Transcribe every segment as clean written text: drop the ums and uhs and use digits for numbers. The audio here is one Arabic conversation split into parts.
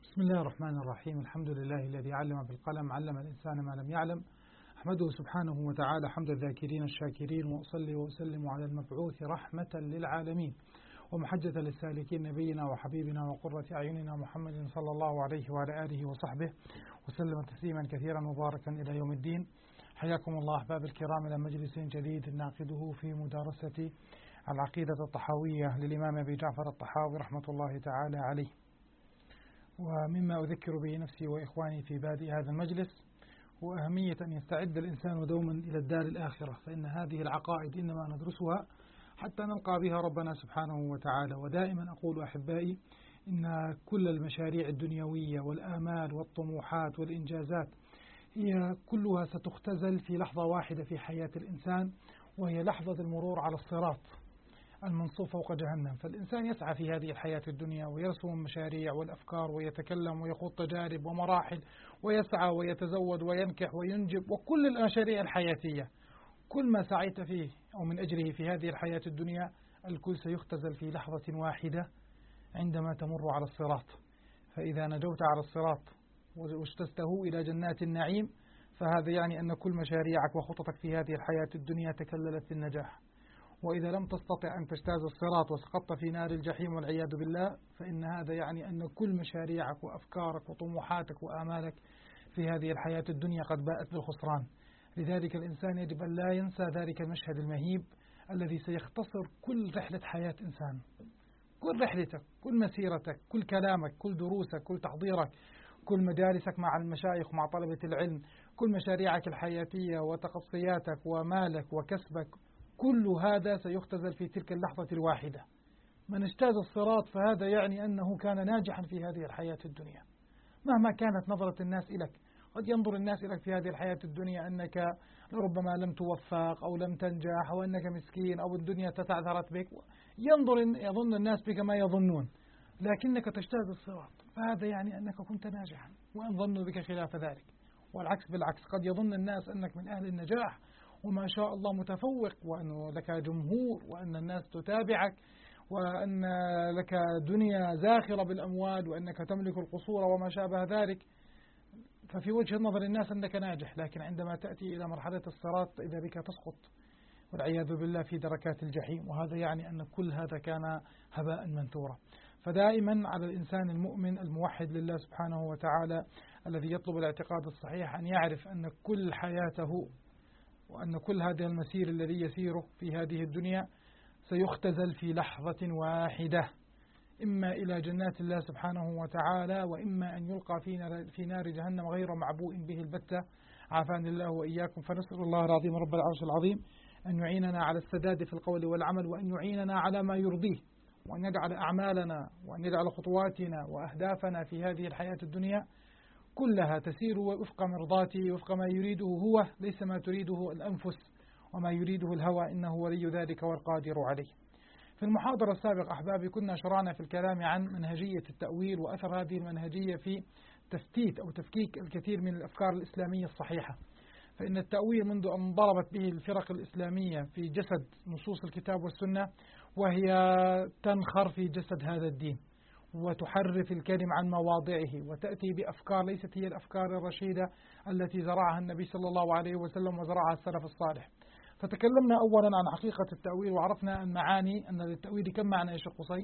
بسم الله الرحمن الرحيم. الحمد لله الذي علم بالقلم، علم الإنسان ما لم يعلم. أحمده سبحانه وتعالى حمد الذاكرين الشاكرين، وأصلي وأسلم على المبعوث رحمة للعالمين ومحجة للسالكين، نبينا وحبيبنا وقرة أعيننا محمد صلى الله عليه وعلى آله وصحبه وسلم تسليما كثيرا مباركا إلى يوم الدين. حياكم الله أحباب الكرام إلى مجلس جديد نعقده في مدارسة العقيدة الطحاوية للإمام أبي جعفر الطحاوي رحمة الله تعالى عليه. ومما أذكر به نفسي وإخواني في بادئ هذا المجلس هو أهمية أن يستعد الإنسان دوما إلى الدار الآخرة، فإن هذه العقائد إنما ندرسها حتى نلقى بها ربنا سبحانه وتعالى. ودائما أقول أحبائي إن كل المشاريع الدنيوية والآمال والطموحات والإنجازات هي كلها ستختزل في لحظة واحدة في حياة الإنسان، وهي لحظة المرور على الصراط المنصوب فوق جهنم. فالإنسان يسعى في هذه الحياة الدنيا ويرسم المشاريع والأفكار ويتكلم ويخوض تجارب ومراحل ويسعى ويتزود وينكح وينجب، وكل المشاريع الحياتية كل ما سعيت فيه أو من أجله في هذه الحياة الدنيا الكل سيختزل في لحظة واحدة عندما تمر على الصراط. فإذا نجوت على الصراط واجتزته إلى جنات النعيم فهذا يعني أن كل مشاريعك وخططك في هذه الحياة الدنيا تكللت في النجاح. وإذا لم تستطع أن تجتاز الصراط وسقطت في نار الجحيم والعياذ بالله فإن هذا يعني أن كل مشاريعك وأفكارك وطموحاتك وآمالك في هذه الحياة الدنيا قد باءت بالخسران. لذلك الإنسان يجب أن لا ينسى ذلك المشهد المهيب الذي سيختصر كل رحلة حياة إنسان، كل رحلتك، كل مسيرتك، كل كلامك، كل دروسك، كل تحضيرك، كل مجالسك مع المشايخ ومع طلبة العلم، كل مشاريعك الحياتية وتقصياتك ومالك وكسبك، كل هذا سيختزل في تلك اللحظة الواحدة. من اجتاز الصراط فهذا يعني أنه كان ناجحا في هذه الحياة الدنيا مهما كانت نظرة الناس إليك. قد ينظر الناس إليك في هذه الحياة الدنيا أنك لربما لم توفق أو لم تنجح أو أنك مسكين أو الدنيا تتعثرت بك، يظن الناس بك ما يظنون، لكنك تجتاز الصراط فهذا يعني أنك كنت ناجحا، وإن ظنوا بك خلاف ذلك. والعكس بالعكس، قد يظن الناس أنك من أهل النجاح وما شاء الله متفوق، وأنه لك جمهور، وأن الناس تتابعك، وأن لك دنيا زاخرة بالأموال، وأنك تملك القصور وما شابه ذلك. ففي وجه نظر الناس أنك ناجح، لكن عندما تأتي إلى مرحلة الصراط إذا بك تسقط والعياذ بالله في دركات الجحيم، وهذا يعني أن كل هذا كان هباء منثورا. فدائما على الإنسان المؤمن الموحد لله سبحانه وتعالى الذي يطلب الاعتقاد الصحيح أن يعرف أن كل حياته وأن كل هذا المسير الذي يسيره في هذه الدنيا سيختزل في لحظة واحدة، إما إلى جنات الله سبحانه وتعالى، وإما أن يلقى في نار جهنم غير معبوء به البتة، عافاني الله وإياكم. فنسأل الله العظيم رب العرش العظيم أن يعيننا على السداد في القول والعمل، وأن يعيننا على ما يرضيه، وأن يجعل أعمالنا وأن يجعل خطواتنا وأهدافنا في هذه الحياة الدنيا كلها تسير وفق مرضاته، وفق ما يريده هو، ليس ما تريده الأنفس وما يريده الهوى، إنه ولي ذلك والقادر عليه. في المحاضرة السابقة أحبابي كنا شرعنا في الكلام عن منهجية التأويل وأثر هذه المنهجية في تفتيت أو تفكيك الكثير من الأفكار الإسلامية الصحيحة. فإن التأويل منذ أن ضربت به الفرق الإسلامية في جسد نصوص الكتاب والسنة وهي تنخر في جسد هذا الدين وتحرف الكلم عن مواضعه وتأتي بأفكار ليست هي الأفكار الرشيدة التي زرعها النبي صلى الله عليه وسلم وزرعها السلف الصالح. فتكلمنا أولا عن حقيقة التأويل وعرفنا المعاني، أن للتأويل كم معنى يا شيخ قصي؟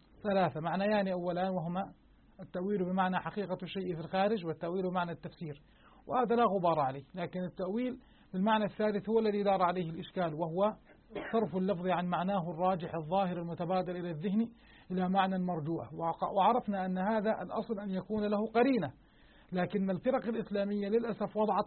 3 معنيان أولا، وهما التأويل بمعنى حقيقة الشيء في الخارج، والتأويل بمعنى التفسير، وهذا لا غبار عليه. لكن التأويل بالمعنى الثالث هو الذي دار عليه الإشكال، وهو صرف اللفظ عن معناه الراجح الظاهر المتبادر إلى الذهن إلى معنى مرجوح. وعرفنا أن هذا الأصل أن يكون له قرينة، لكن الفرق الإسلامية للأسف وضعت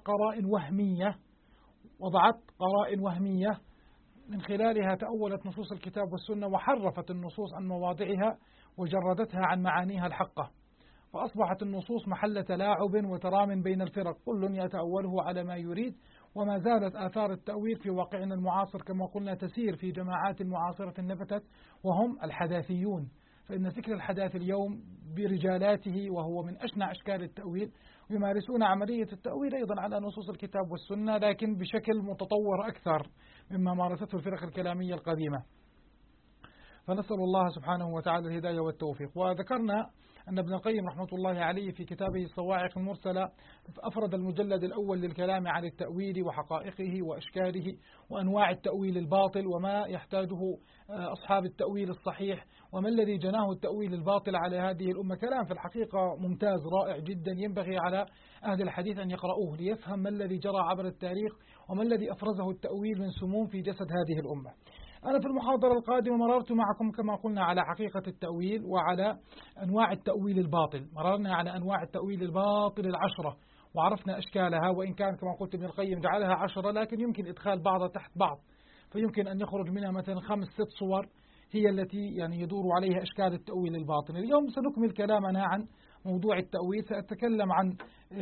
قرائن وهمية من خلالها تأولت نصوص الكتاب والسنة وحرفت النصوص عن مواضعها وجردتها عن معانيها الحقة، فأصبحت النصوص محل تلاعب وترام بين الفرق، كل يتأوله على ما يريد. وما زالت آثار التأويل في واقعنا المعاصر كما قلنا تسير في جماعات معاصرة نبتت وهم الحداثيون. فإن فكر الحداث اليوم برجالاته وهو من أشنع أشكال التأويل يمارسون عملية التأويل أيضا على نصوص الكتاب والسنة، لكن بشكل متطور أكثر مما مارسته الفرق الكلامية القديمة. فنسأل الله سبحانه وتعالى الهداية والتوفيق. وذكرنا أن ابن القيم رحمة الله عليه في كتابه الصواعق المرسلة أفرد المجلد الأول للكلام عن التأويل وحقائقه وأشكاله وأنواع التأويل الباطل وما يحتاجه أصحاب التأويل الصحيح وما الذي جناه التأويل الباطل على هذه الأمة. كلام في الحقيقة ممتاز رائع جدا، ينبغي على أهل الحديث أن يقرؤوه ليفهم ما الذي جرى عبر التاريخ وما الذي أفرزه التأويل من سموم في جسد هذه الأمة. أنا في المحاضرة القادمة مررت معكم كما قلنا على حقيقة التأويل وعلى أنواع التأويل الباطل. مررنا على أنواع التأويل الباطل 10 وعرفنا أشكالها، وإن كان كما قلت ابن القيم جعلها 10 لكن يمكن إدخال بعضها تحت بعض، فيمكن أن يخرج منها مثلا 5-6 صور هي التي يعني يدور عليها أشكال التأويل الباطل. اليوم سنكمل كلامنا عن موضوع التأويل. سأتكلم عن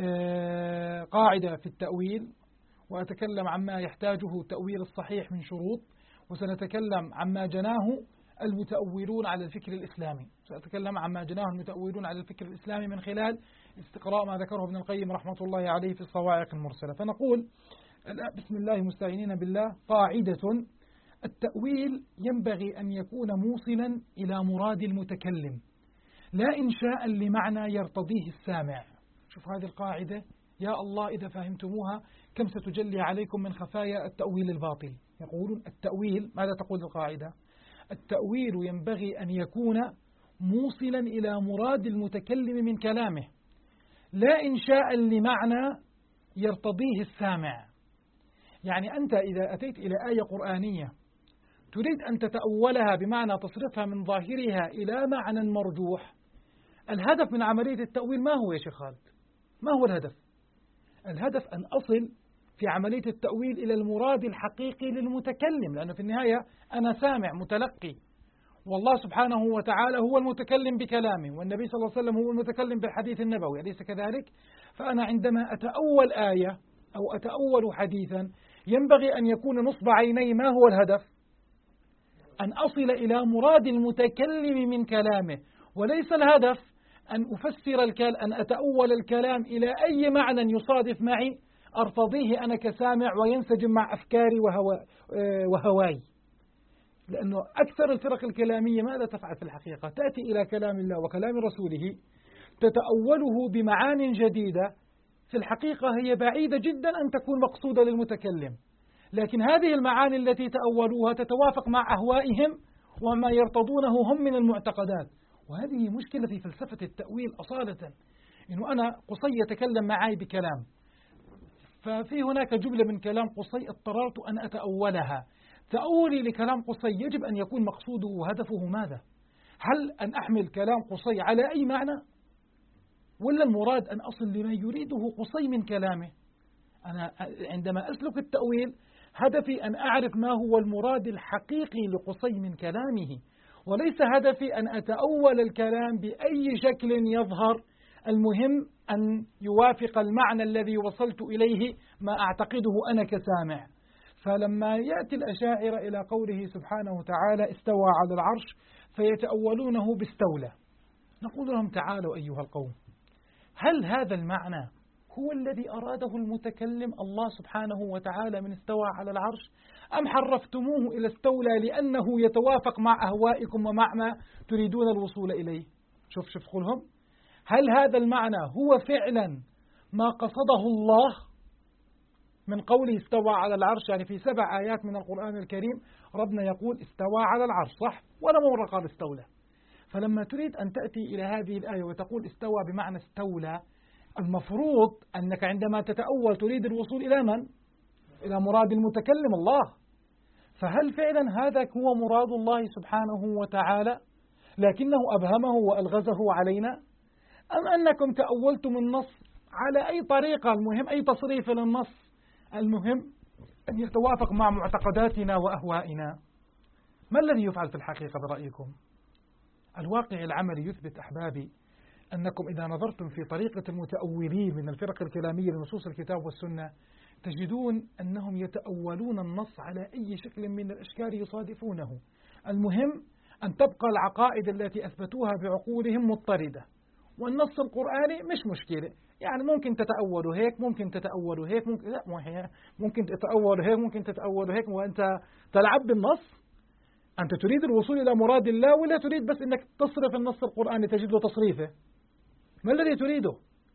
قاعدة في التأويل، وأتكلم عما يحتاجه التأويل الصحيح من شروط، وسنتكلم عما جناه المتأولون على الفكر الإسلامي. سأتكلم عما جناه المتأولون على الفكر الإسلامي من خلال استقراء ما ذكره ابن القيم رحمة الله عليه في الصواعق المرسلة. فنقول بسم الله مستعينين بالله: قاعدة: التأويل ينبغي أن يكون موصلا إلى مراد المتكلم لا إنشاء لمعنى يرتضيه السامع. شوف هذه القاعدة يا الله إذا فهمتموها كم ستجلي عليكم من خفايا التأويل الباطل. يقولون التأويل، ماذا تقول القاعدة؟ التأويل ينبغي أن يكون موصلا إلى مراد المتكلم من كلامه لا إنشاء لمعنى يرتضيه السامع. يعني أنت إذا أتيت إلى آية قرآنية تريد أن تتأولها بمعنى تصرفها من ظاهرها إلى معنى مرجوح، الهدف من عملية التأويل ما هو يا شيخ خالد؟ ما هو الهدف؟ الهدف أن أصل في عملية التأويل إلى المراد الحقيقي للمتكلم، لأنه في النهاية أنا سامع متلقي، والله سبحانه وتعالى هو المتكلم بكلامه، والنبي صلى الله عليه وسلم هو المتكلم بالحديث النبوي، أليس كذلك؟ فأنا عندما أتأول آية أو أتأول حديثا ينبغي أن يكون نصب عيني ما هو الهدف؟ أن أصل إلى مراد المتكلم من كلامه، وليس الهدف أن أفسر أن أتأول الكلام إلى أي معنى يصادف معي أرتضيه أنا كسامع وينسجم مع أفكاري وهواي. لأنه أكثر الفرق الكلامية ماذا تفعل في الحقيقة؟ تأتي إلى كلام الله وكلام رسوله تتأوله بمعان جديدة في الحقيقة هي بعيدة جدا أن تكون مقصودة للمتكلم، لكن هذه المعاني التي تأولوها تتوافق مع أهوائهم وما يرتضونه هم من المعتقدات. وهذه مشكلة في فلسفة التأويل أصالة، إنه أنا قصي يتكلم معي بكلام، ففي هناك جملة من كلام قصي اضطررت أن أتأولها. تأولي لكلام قصي يجب أن يكون مقصوده وهدفه ماذا؟ هل أن أحمل كلام قصي على أي معنى؟ ولا المراد أن أصل لما يريده قصي من كلامه؟ أنا عندما أسلك التأويل هدفي أن أعرف ما هو المراد الحقيقي لقصي من كلامه، وليس هدفي أن أتأول الكلام بأي شكل يظهر، المهم أن يوافق المعنى الذي وصلت إليه ما أعتقده أنا كسامع. فلما يأتي الأشاعرة إلى قوله سبحانه وتعالى استوى على العرش فيتأولونه باستولى، نقول لهم تعالوا أيها القوم، هل هذا المعنى هو الذي أراده المتكلم الله سبحانه وتعالى من استوى على العرش، أم حرفتموه إلى استولى لأنه يتوافق مع أهوائكم ومع ما تريدون الوصول إليه؟ شوف قولهم، هل هذا المعنى هو فعلا ما قصده الله من قوله استوى على العرش؟ يعني في 7 آيات من القرآن الكريم ربنا يقول استوى على العرش، صح؟ ولا مرة قال استولى. فلما تريد أن تأتي إلى هذه الآية وتقول استوى بمعنى استولى، المفروض أنك عندما تتأول تريد الوصول إلى من؟ إلى مراد المتكلم الله. فهل فعلا هذا هو مراد الله سبحانه وتعالى لكنه أبهمه وألغزه علينا، أم أنكم تأولتم النص على أي طريقة، المهم أي تصريف للنص، المهم أن يتوافق مع معتقداتنا وأهوائنا؟ ما الذي يفعل في الحقيقة برأيكم؟ الواقع العملي يثبت أحبابي أنكم إذا نظرتم في طريقة المتأولين من الفرق الكلامية لنصوص الكتاب والسنة تجدون أنهم يتأولون النص على أي شكل من الأشكال يصادفونه، المهم أن تبقى العقائد التي أثبتوها بعقولهم مضطردة، والنص القرآني مش مشكلة، يعني ممكن تتأولوا هيك، ممكن تتأولوا هيك، ممكن تتأولوا هيك، ممكن تتأولوا هيك، وأنت تلعب بالنص. أنت تريد الوصول إلى مراد الله ولا تريد بس أنك تصرف النص القرآني تجد له تصريفه؟ ما الذي تريده؟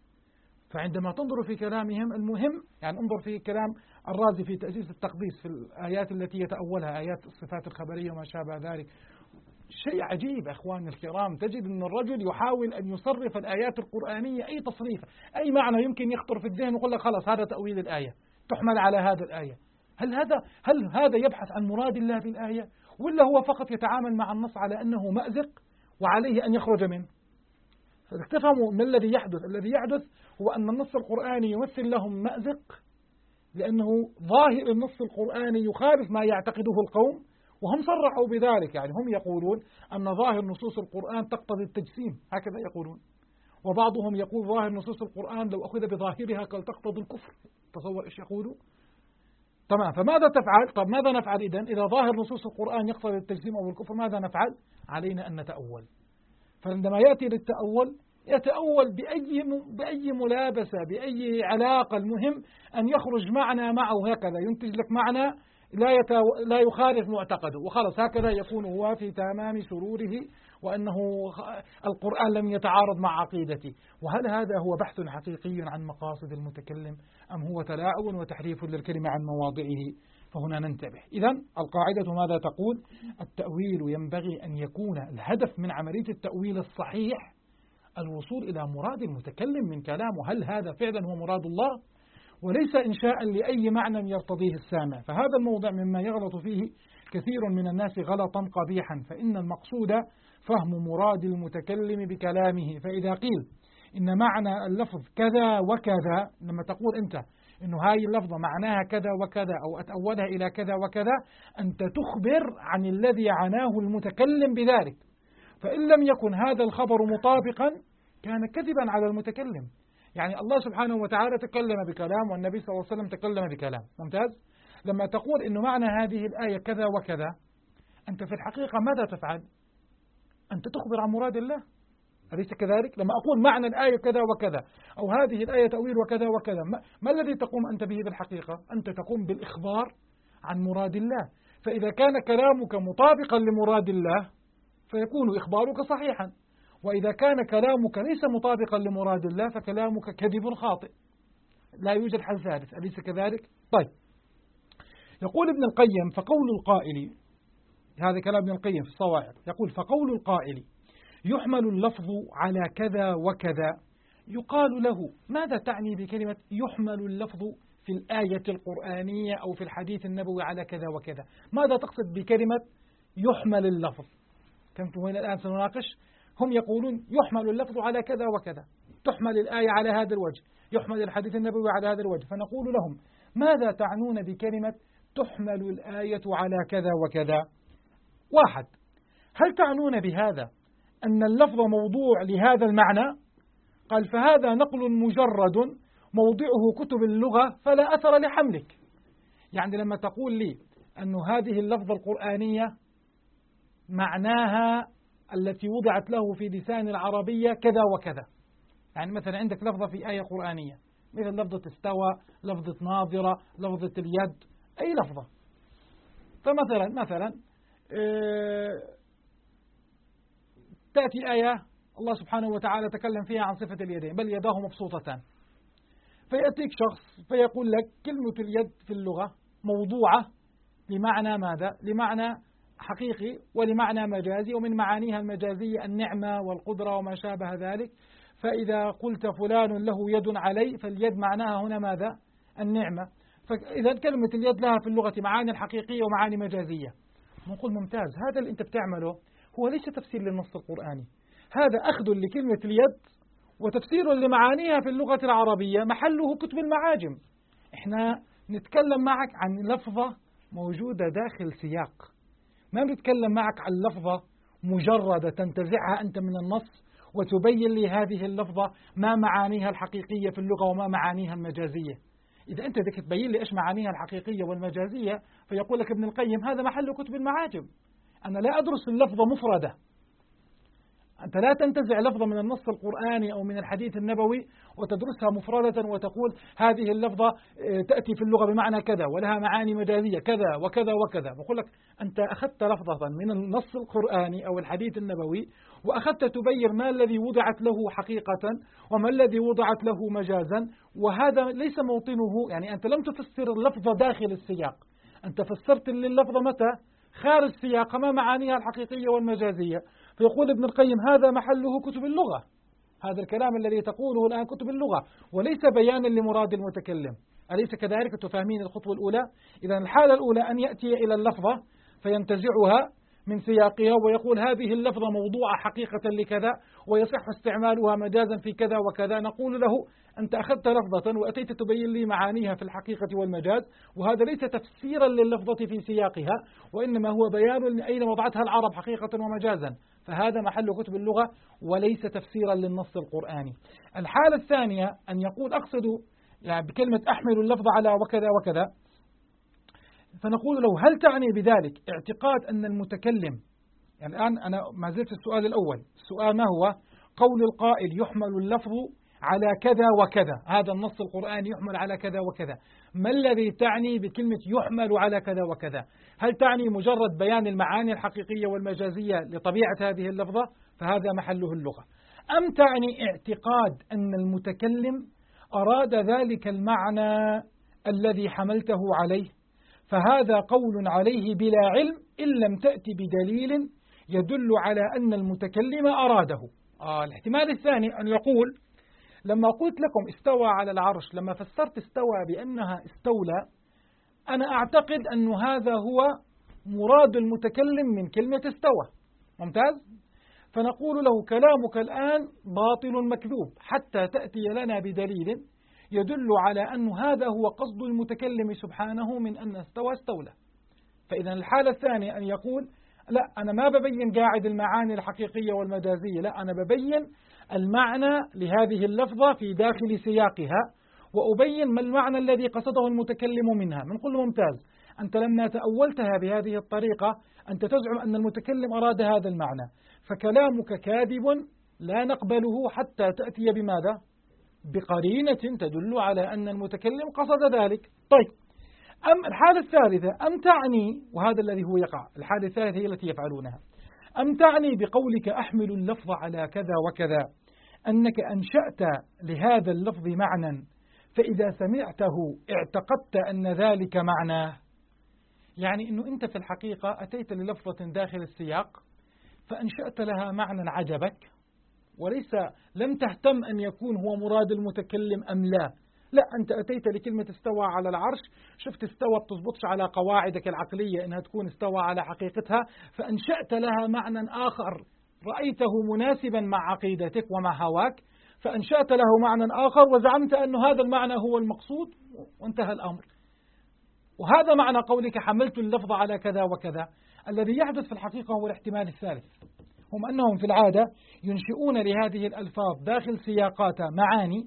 فعندما تنظر في كلامهم المهم يعني انظر في كلام الرازي في تأسيس التقديس في الآيات التي يتأولها آيات الصفات الخبرية وما شابه ذلك. شيء عجيب أخواني الكرام، تجد أن الرجل يحاول أن يصرف الآيات القرآنية أي تصريف، أي معنى يمكن يخطر في الذهن ويقول لك خلاص هذا تأويل الآية تحمل على هذا الآية. هل هذا يبحث عن مراد الله في الآية، ولا هو فقط يتعامل مع النص على أنه مأزق وعليه أن يخرج منه؟ تفهموا ما الذي يحدث. الذي يحدث هو أن النص القرآني يمثل لهم مأزق، لأنه ظاهر النص القرآني يخالف ما يعتقده القوم، وهم صرحوا بذلك. يعني هم يقولون أن ظاهر نصوص القرآن تقتضي التجسيم، هكذا يقولون. وبعضهم يقول ظاهر نصوص القرآن لو أخذ بظاهرها قال تقتضي الكفر. تصور إيش يقولوا؟ تمام. فماذا تفعل؟ طب ماذا نفعل إذا ظاهر نصوص القرآن يقتضي التجسيم أو الكفر؟ ماذا نفعل؟ علينا أن نتأول. فعندما يأتي للتأول يتأول بأي ملابسة، بأي علاقة، المهم أن يخرج معنا معه هكذا، ينتج لك معنى لا يخالف معتقده، وخلص هكذا يكون هو في تمام سروره وأنه القرآن لم يتعارض مع عقيدته. وهل هذا هو بحث حقيقي عن مقاصد المتكلم أم هو تلاعب وتحريف للكلمة عن مواضعه؟ فهنا ننتبه. إذن القاعدة ماذا تقول؟ التأويل ينبغي أن يكون الهدف من عملية التأويل الصحيح الوصول إلى مراد المتكلم من كلامه، هل هذا فعلا هو مراد الله، وليس إنشاء لأي معنى يرتضيه السامع. فهذا الموضع مما يغلط فيه كثير من الناس غلطا قبيحا، فإن المقصود فهم مراد المتكلم بكلامه. فإذا قيل إن معنى اللفظ كذا وكذا، لما تقول أنت إنه هاي اللفظة معناها كذا وكذا أو أتأولها إلى كذا وكذا، أنت تخبر عن الذي عناه المتكلم بذلك. فإن لم يكن هذا الخبر مطابقا كان كذبا على المتكلم. يعني الله سبحانه وتعالى تكلم بكلام والنبي صلى الله عليه وسلم تكلم بكلام، ممتاز. لما تقول إنه معنى هذه الآية كذا وكذا، أنت في الحقيقة ماذا تفعل؟ أنت تخبر عن مراد الله، أليس كذلك؟ لما أقول معنى الآية كذا وكذا أو هذه الآية تأويل وكذا وكذا، ما الذي تقوم أنت به بالحقيقة؟ أنت تقوم بالإخبار عن مراد الله. فإذا كان كلامك مطابقا لمراد الله فيكون إخبارك صحيحا، وإذا كان كلامك ليس مطابقا لمراد الله فكلامك كذب خاطئ، لا يوجد حل ثالث، أليس كذلك؟ طيب، يقول ابن القيم فقول القائل، هذا كلام ابن القيم في الصواعق، يقول فقول القائل يحمل اللفظ على كذا وكذا يقال له ماذا تعني بكلمة يحمل اللفظ في الآية القرآنية أو في الحديث النبوي على كذا وكذا؟ ماذا تقصد بكلمة يحمل اللفظ؟ فهمتم وين الآن سنناقش؟ هم يقولون يحمل اللفظ على كذا وكذا، تحمل الآية على هذا الوجه، يحمل الحديث النبوي على هذا الوجه. فنقول لهم ماذا تعنون بكلمة تحمل الآية على كذا وكذا؟ واحد، هل تعنون بهذا أن اللفظ موضوع لهذا المعنى؟ قال فهذا نقل مجرد موضعه كتب اللغة فلا أثر لحملك. يعني لما تقول لي أن هذه اللفظة القرآنية معناها التي وضعت له في لسان العربية كذا وكذا، يعني مثلا عندك لفظة في آية قرآنية مثل لفظة استوى، لفظة ناظرة، لفظة اليد، أي لفظة. فمثلا تأتي آية الله سبحانه وتعالى تكلم فيها عن صفة اليدين بل يداه مبسوطتان، فيأتيك شخص فيقول لك كلمة اليد في اللغة موضوعة لمعنى ماذا؟ لمعنى حقيقي ولمعنى مجازي، ومن معانيها المجازية النعمة والقدرة وما شابه ذلك. فإذا قلت فلان له يد علي فاليد معناها هنا ماذا؟ النعمة. فإذا كلمة اليد لها في اللغة معاني حقيقية ومعاني مجازية. نقول ممتاز، هذا اللي أنت بتعمله هو ليس تفسير للنص القرآني، هذا أخذ لكلمة اليد وتفسير لمعانيها في اللغة العربية محله كتب المعاجم. إحنا نتكلم معك عن لفظة موجودة داخل سياق، ما بنتكلم معك عن لفظة مجردة تنتزعها أنت من النص وتبين لي هذه اللفظة ما معانيها الحقيقية في اللغة وما معانيها المجازية. إذا أنت بدك تبين لي إيش معانيها الحقيقية والمجازية فيقول لك ابن القيم هذا محل كتب المعاجم، أنا لا أدرس اللفظة مفردة، أنت لا تنتزع لفظة من النص القرآني أو من الحديث النبوي وتدرسها مفردة وتقول هذه اللفظة تأتي في اللغة بمعنى كذا ولها معاني مجازية كذا وكذا وكذا. بقول لك أنت أخذت لفظة من النص القرآني أو الحديث النبوي وأخذت تبين ما الذي وضعت له حقيقة وما الذي وضعت له مجازا، وهذا ليس موطنه. يعني أنت لم تفسر اللفظة داخل السياق، أنت فسرت لللفظة متى؟ خارج السياق، ما معانيها الحقيقية والمجازية. فيقول ابن القيم هذا محله كتب اللغة، هذا الكلام الذي تقوله الآن كتب اللغة وليس بيانا لمراد المتكلم. أليس كذلك؟ تفهمين الخطوة الأولى؟ إذا الحالة الأولى أن يأتي إلى اللفظة فينتزعها من سياقها ويقول هذه اللفظة موضوعة حقيقة لكذا ويصح استعمالها مجازا في كذا وكذا. نقول له أنت أخذت لفظة وأتيت تبين لي معانيها في الحقيقة والمجاز، وهذا ليس تفسيرا لللفظة في سياقها، وإنما هو بيان أين وضعتها العرب حقيقة ومجازا. فهذا محل كتب اللغة وليس تفسيرا للنص القرآني. الحالة الثانية أن يقول أقصد يعني بكلمة أحمل اللفظ على وكذا وكذا، فنقول له هل تعني بذلك اعتقاد أن المتكلم، يعني الآن أنا ما زلت في السؤال الأول، السؤال ما هو؟ قول القائل يحمل اللفظ على كذا وكذا، هذا النص القرآني يحمل على كذا وكذا، ما الذي تعني بكلمة يحمل على كذا وكذا؟ هل تعني مجرد بيان المعاني الحقيقية والمجازية لطبيعة هذه اللفظة؟ فهذا محله اللغة. أم تعني اعتقاد أن المتكلم أراد ذلك المعنى الذي حملته عليه، فهذا قول عليه بلا علم إن لم تأتي بدليل يدل على أن المتكلم أراده. الاحتمال الثاني أن يقول لما قلت لكم استوى على العرش، لما فسرت استوى بأنها استولى، أنا أعتقد أن هذا هو مراد المتكلم من كلمة استوى. ممتاز؟ فنقول له كلامك الآن باطل مكذوب حتى تأتي لنا بدليل يدل على أن هذا هو قصد المتكلم سبحانه من أن استولى. فإذا الحالة الثانية أن يقول لا أنا ما ببين قاعد المعاني الحقيقية والمجازية، لا أنا ببين المعنى لهذه اللفظة في داخل سياقها وأبين ما المعنى الذي قصده المتكلم منها. من كل ممتاز، أنت لما تأولتها بهذه الطريقة أنت تزعم أن المتكلم أراد هذا المعنى، فكلامك كاذب لا نقبله حتى تأتي بماذا؟ بقرينة تدل على أن المتكلم قصد ذلك. طيب، أم الحالة الثالثة أم تعني، وهذا الذي هو يقع، الحالة الثالثة هي التي يفعلونها، أم تعني بقولك أحمل اللفظ على كذا وكذا أنك أنشأت لهذا اللفظ معنى فإذا سمعته اعتقدت أن ذلك معناه؟ يعني أنه أنت في الحقيقة أتيت للفظة داخل السياق فأنشأت لها معنى عجبك، وليس لم تهتم أن يكون هو مراد المتكلم أم لا. لا، أنت أتيت لكلمة استوى على العرش، شفت استوى بتزبطش على قواعدك العقلية إنها تكون استوى على حقيقتها، فأنشأت لها معنى آخر رأيته مناسبا مع عقيدتك ومع هواك، فأنشأت له معنى آخر وزعمت أن هذا المعنى هو المقصود وانتهى الأمر. وهذا معنى قولك حملت اللفظ على كذا وكذا. الذي يحدث في الحقيقة هو الاحتمال الثالث، هم أنهم في العادة ينشئون لهذه الألفاظ داخل سياقاتها معاني،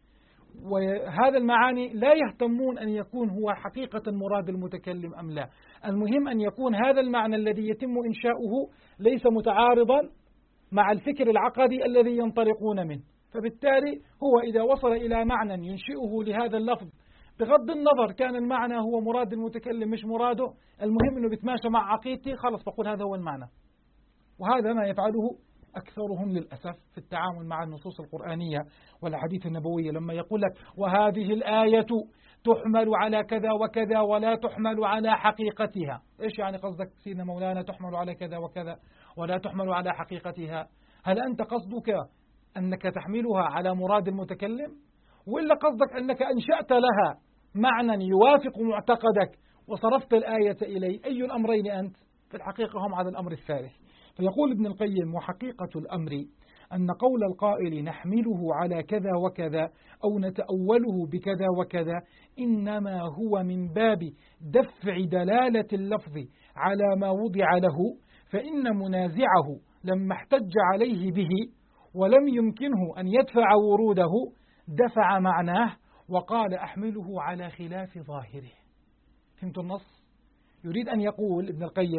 وهذا المعاني لا يهتمون أن يكون هو حقيقة مراد المتكلم أم لا. المهم أن يكون هذا المعنى الذي يتم إنشاؤه ليس متعارضا مع الفكر العقدي الذي ينطلقون منه. فبالتالي هو إذا وصل إلى معنى ينشئه لهذا اللفظ بغض النظر كان المعنى هو مراد المتكلم مش مراده، المهم أنه بيتماشى مع عقيدتي، خلص بقول هذا هو المعنى. وهذا ما يفعله أكثرهم للأسف في التعامل مع النصوص القرآنية والحديث النبوية، لما يقول لك وهذه الآية تحمل على كذا وكذا ولا تحمل على حقيقتها. إيش يعني قصدك سيدنا مولانا تحمل على كذا وكذا ولا تحمل على حقيقتها؟ هل أنت قصدك أنك تحملها على مراد المتكلم، وإلا قصدك أنك أنشأت لها معنى يوافق معتقدك وصرفت الآية إليه؟ أي الأمرين أنت؟ في الحقيقة هم على الأمر الثالث. فيقول ابن القيم وحقيقة الأمر أن قول القائل نحمله على كذا وكذا أو نتأوله بكذا وكذا إنما هو من باب دفع دلالة اللفظ على ما وضع له، فإن منازعه لما احتج عليه به ولم يمكنه أن يدفع وروده دفع معناه وقال أحمله على خلاف ظاهره. فهمت النص؟ يريد أن يقول ابن القيم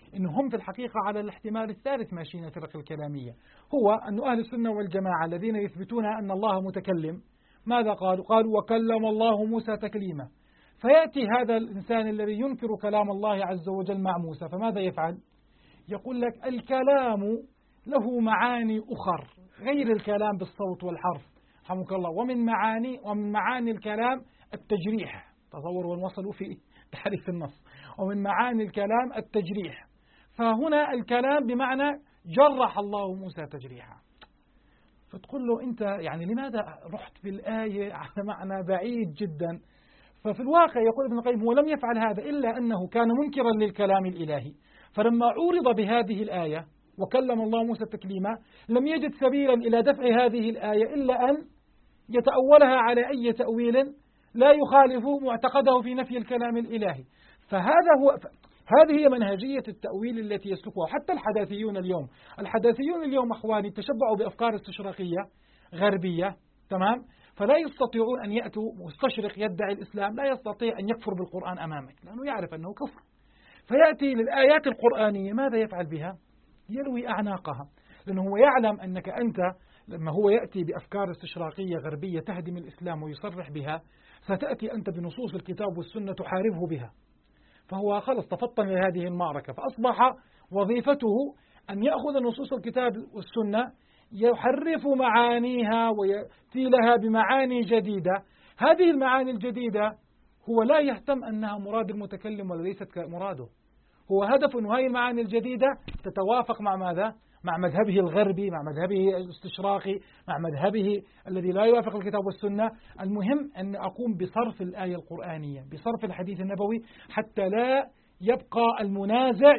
إنهم في الحقيقة على الاحتمال الثالث ماشيين الفرق الكلامية، هو أن أهل السنة والجماعة الذين يثبتون أن الله متكلم ماذا قالوا؟ قالوا وكلم الله موسى تكليما. فيأتي هذا الإنسان الذي ينكر كلام الله عز وجل مع موسى، فماذا يفعل؟ يقول لك الكلام له معاني أخر غير الكلام بالصوت والحرف رحمك الله، ومن معاني الكلام التجريح. تصوروا أن وصلوا في تحريف النص. ومن معاني الكلام التجريح، فهنا الكلام بمعنى جرح الله موسى تجريحا. فتقول له أنت يعني لماذا رحت في الآية على معنى بعيد جدا؟ ففي الواقع يقول ابن القيم هو لم يفعل هذا إلا أنه كان منكرا للكلام الإلهي، فلما عورض بهذه الآية وكلم الله موسى تكليما لم يجد سبيلا إلى دفع هذه الآية إلا أن يتأولها على أي تأويل لا يخالف معتقده في نفي الكلام الإلهي. هذه هي منهجية التأويل التي يسلكها حتى الحداثيون اليوم أخواني تشبعوا بأفكار استشراقية غربية، تمام؟ فلا يستطيعون أن يأتوا مستشرق يدعي الإسلام لا يستطيع أن يكفر بالقرآن أمامك لأنه يعرف أنه كفر، فيأتي للآيات القرآنية ماذا يفعل بها؟ يلوي أعناقها، لأنه هو يعلم أنك أنت لما هو يأتي بأفكار استشراقية غربية تهدم الإسلام ويصرح بها، ستأتي أنت بنصوص الكتاب والسنة تحاربه بها، فهو خلص تفطن لهذه المعركة، فأصبح وظيفته أن يأخذ نصوص الكتاب والسنة يحرف معانيها ويأتي لها بمعاني جديدة. هذه المعاني الجديدة هو لا يهتم أنها مراد المتكلم ولا ليست مراده، هو هدف أن هذه المعاني الجديدة تتوافق مع ماذا؟ مع مذهبه الغربي، مع مذهبه الاستشراقي، مع مذهبه الذي لا يوافق الكتاب والسنة. المهم أن أقوم بصرف الآية القرآنية، بصرف الحديث النبوي، حتى لا يبقى المنازع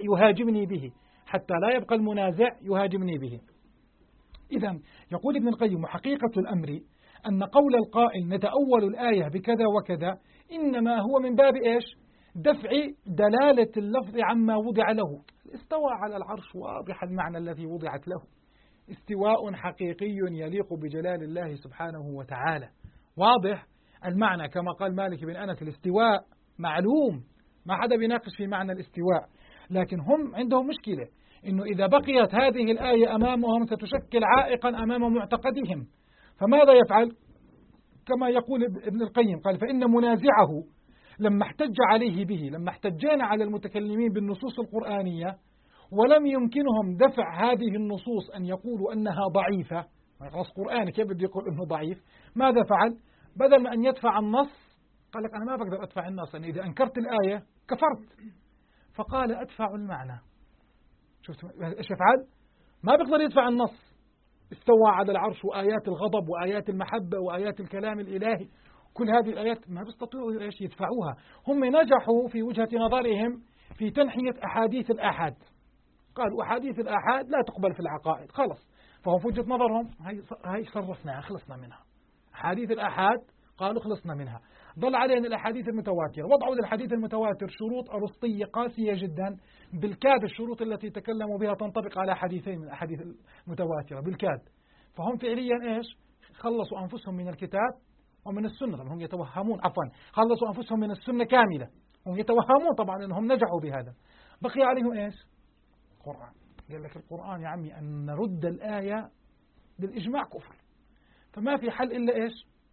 يهاجمني به. إذن يقول ابن القيم حقيقة الأمر أن قول القائل نتأول الآية بكذا وكذا إنما هو من باب إيش؟ دفع دلالة اللفظ عما وضع له. استوى على العرش واضح المعنى الذي وضعت له، استواء حقيقي يليق بجلال الله سبحانه وتعالى، واضح المعنى كما قال مالك بن أنس الاستواء معلوم، ما حدا بيناقش في معنى الاستواء، لكن هم عندهم مشكلة إنه إذا بقيت هذه الآية أمامهم ستشكل عائقا أمام معتقدهم، فماذا يفعل؟ كما يقول ابن القيم قال فإن منازعه لما احتج عليه به، لما احتجينا على المتكلمين بالنصوص القرآنية ولم يمكنهم دفع هذه النصوص أن يقولوا أنها ضعيفة، خلاص قرآن كيف بده يقول أنه ضعيف؟ ماذا فعل؟ بدل ما أن يدفع النص قال لك أنا ما بقدر أدفع النص، أنا إذا أنكرت الآية كفرت، فقال أدفع المعنى. شفت إيش يفعل؟ ما بيقدر يدفع النص، استوى على العرش وآيات الغضب وآيات المحبة وآيات الكلام الإلهي، كل هذه الآيات ما بيستطيعوا إيش يدفعوها. هم نجحوا في وجهة نظرهم في تنحية أحاديث الآحاد، قالوا أحاديث الآحاد لا تقبل في العقائد، خلص، فهم في وجهة نظرهم هاي صرفناها خلصنا منها، أحاديث الآحاد قالوا خلصنا منها. ضل علينا الأحاديث المتواترة، وضعوا للحديث المتواتر شروط أرسطية قاسية جدا بالكاد، الشروط التي تكلموا بها تنطبق على حديثين من الأحاديث المتواترة بالكاد، فهم فعليا إيش خلصوا أنفسهم من الكتاب ومن السنة. طبعا هم يتوهمون، خلصوا أنفسهم من السنة كاملة، هم يتوهمون طبعا أنهم نجحوا بهذا، بقي عليهم إيش؟ القرآن. قال لك القرآن يا عمي أن نرد الآية بالإجماع كفر، فما في حل إلا إيش؟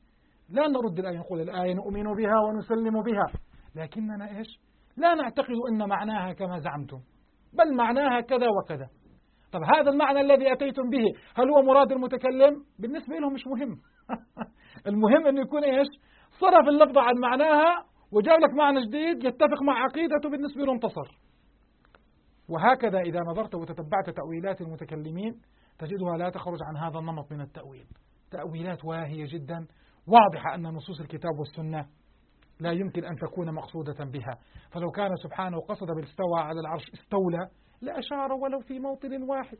لا نرد الآية، نقول الآية نؤمن بها ونسلم بها، لكننا إيش؟ لا نعتقد أن معناها كما زعمتم، بل معناها كذا وكذا. طب هذا المعنى الذي أتيتم به هل هو مراد المتكلم؟ بالنسبة لهم مش مهم المهم أنه يكون إيش؟ صرف اللفظ عن معناها وجاب لك معنى جديد يتفق مع عقيدته، بالنسبة له انتصر. وهكذا إذا نظرت وتتبعت تأويلات المتكلمين تجدها لا تخرج عن هذا النمط من التأويل، تأويلات واهية جدا واضحة أن نصوص الكتاب والسنة لا يمكن أن تكون مقصودة بها. فلو كان سبحانه قصد بالاستوى على العرش استولى لأشار ولو في موطن واحد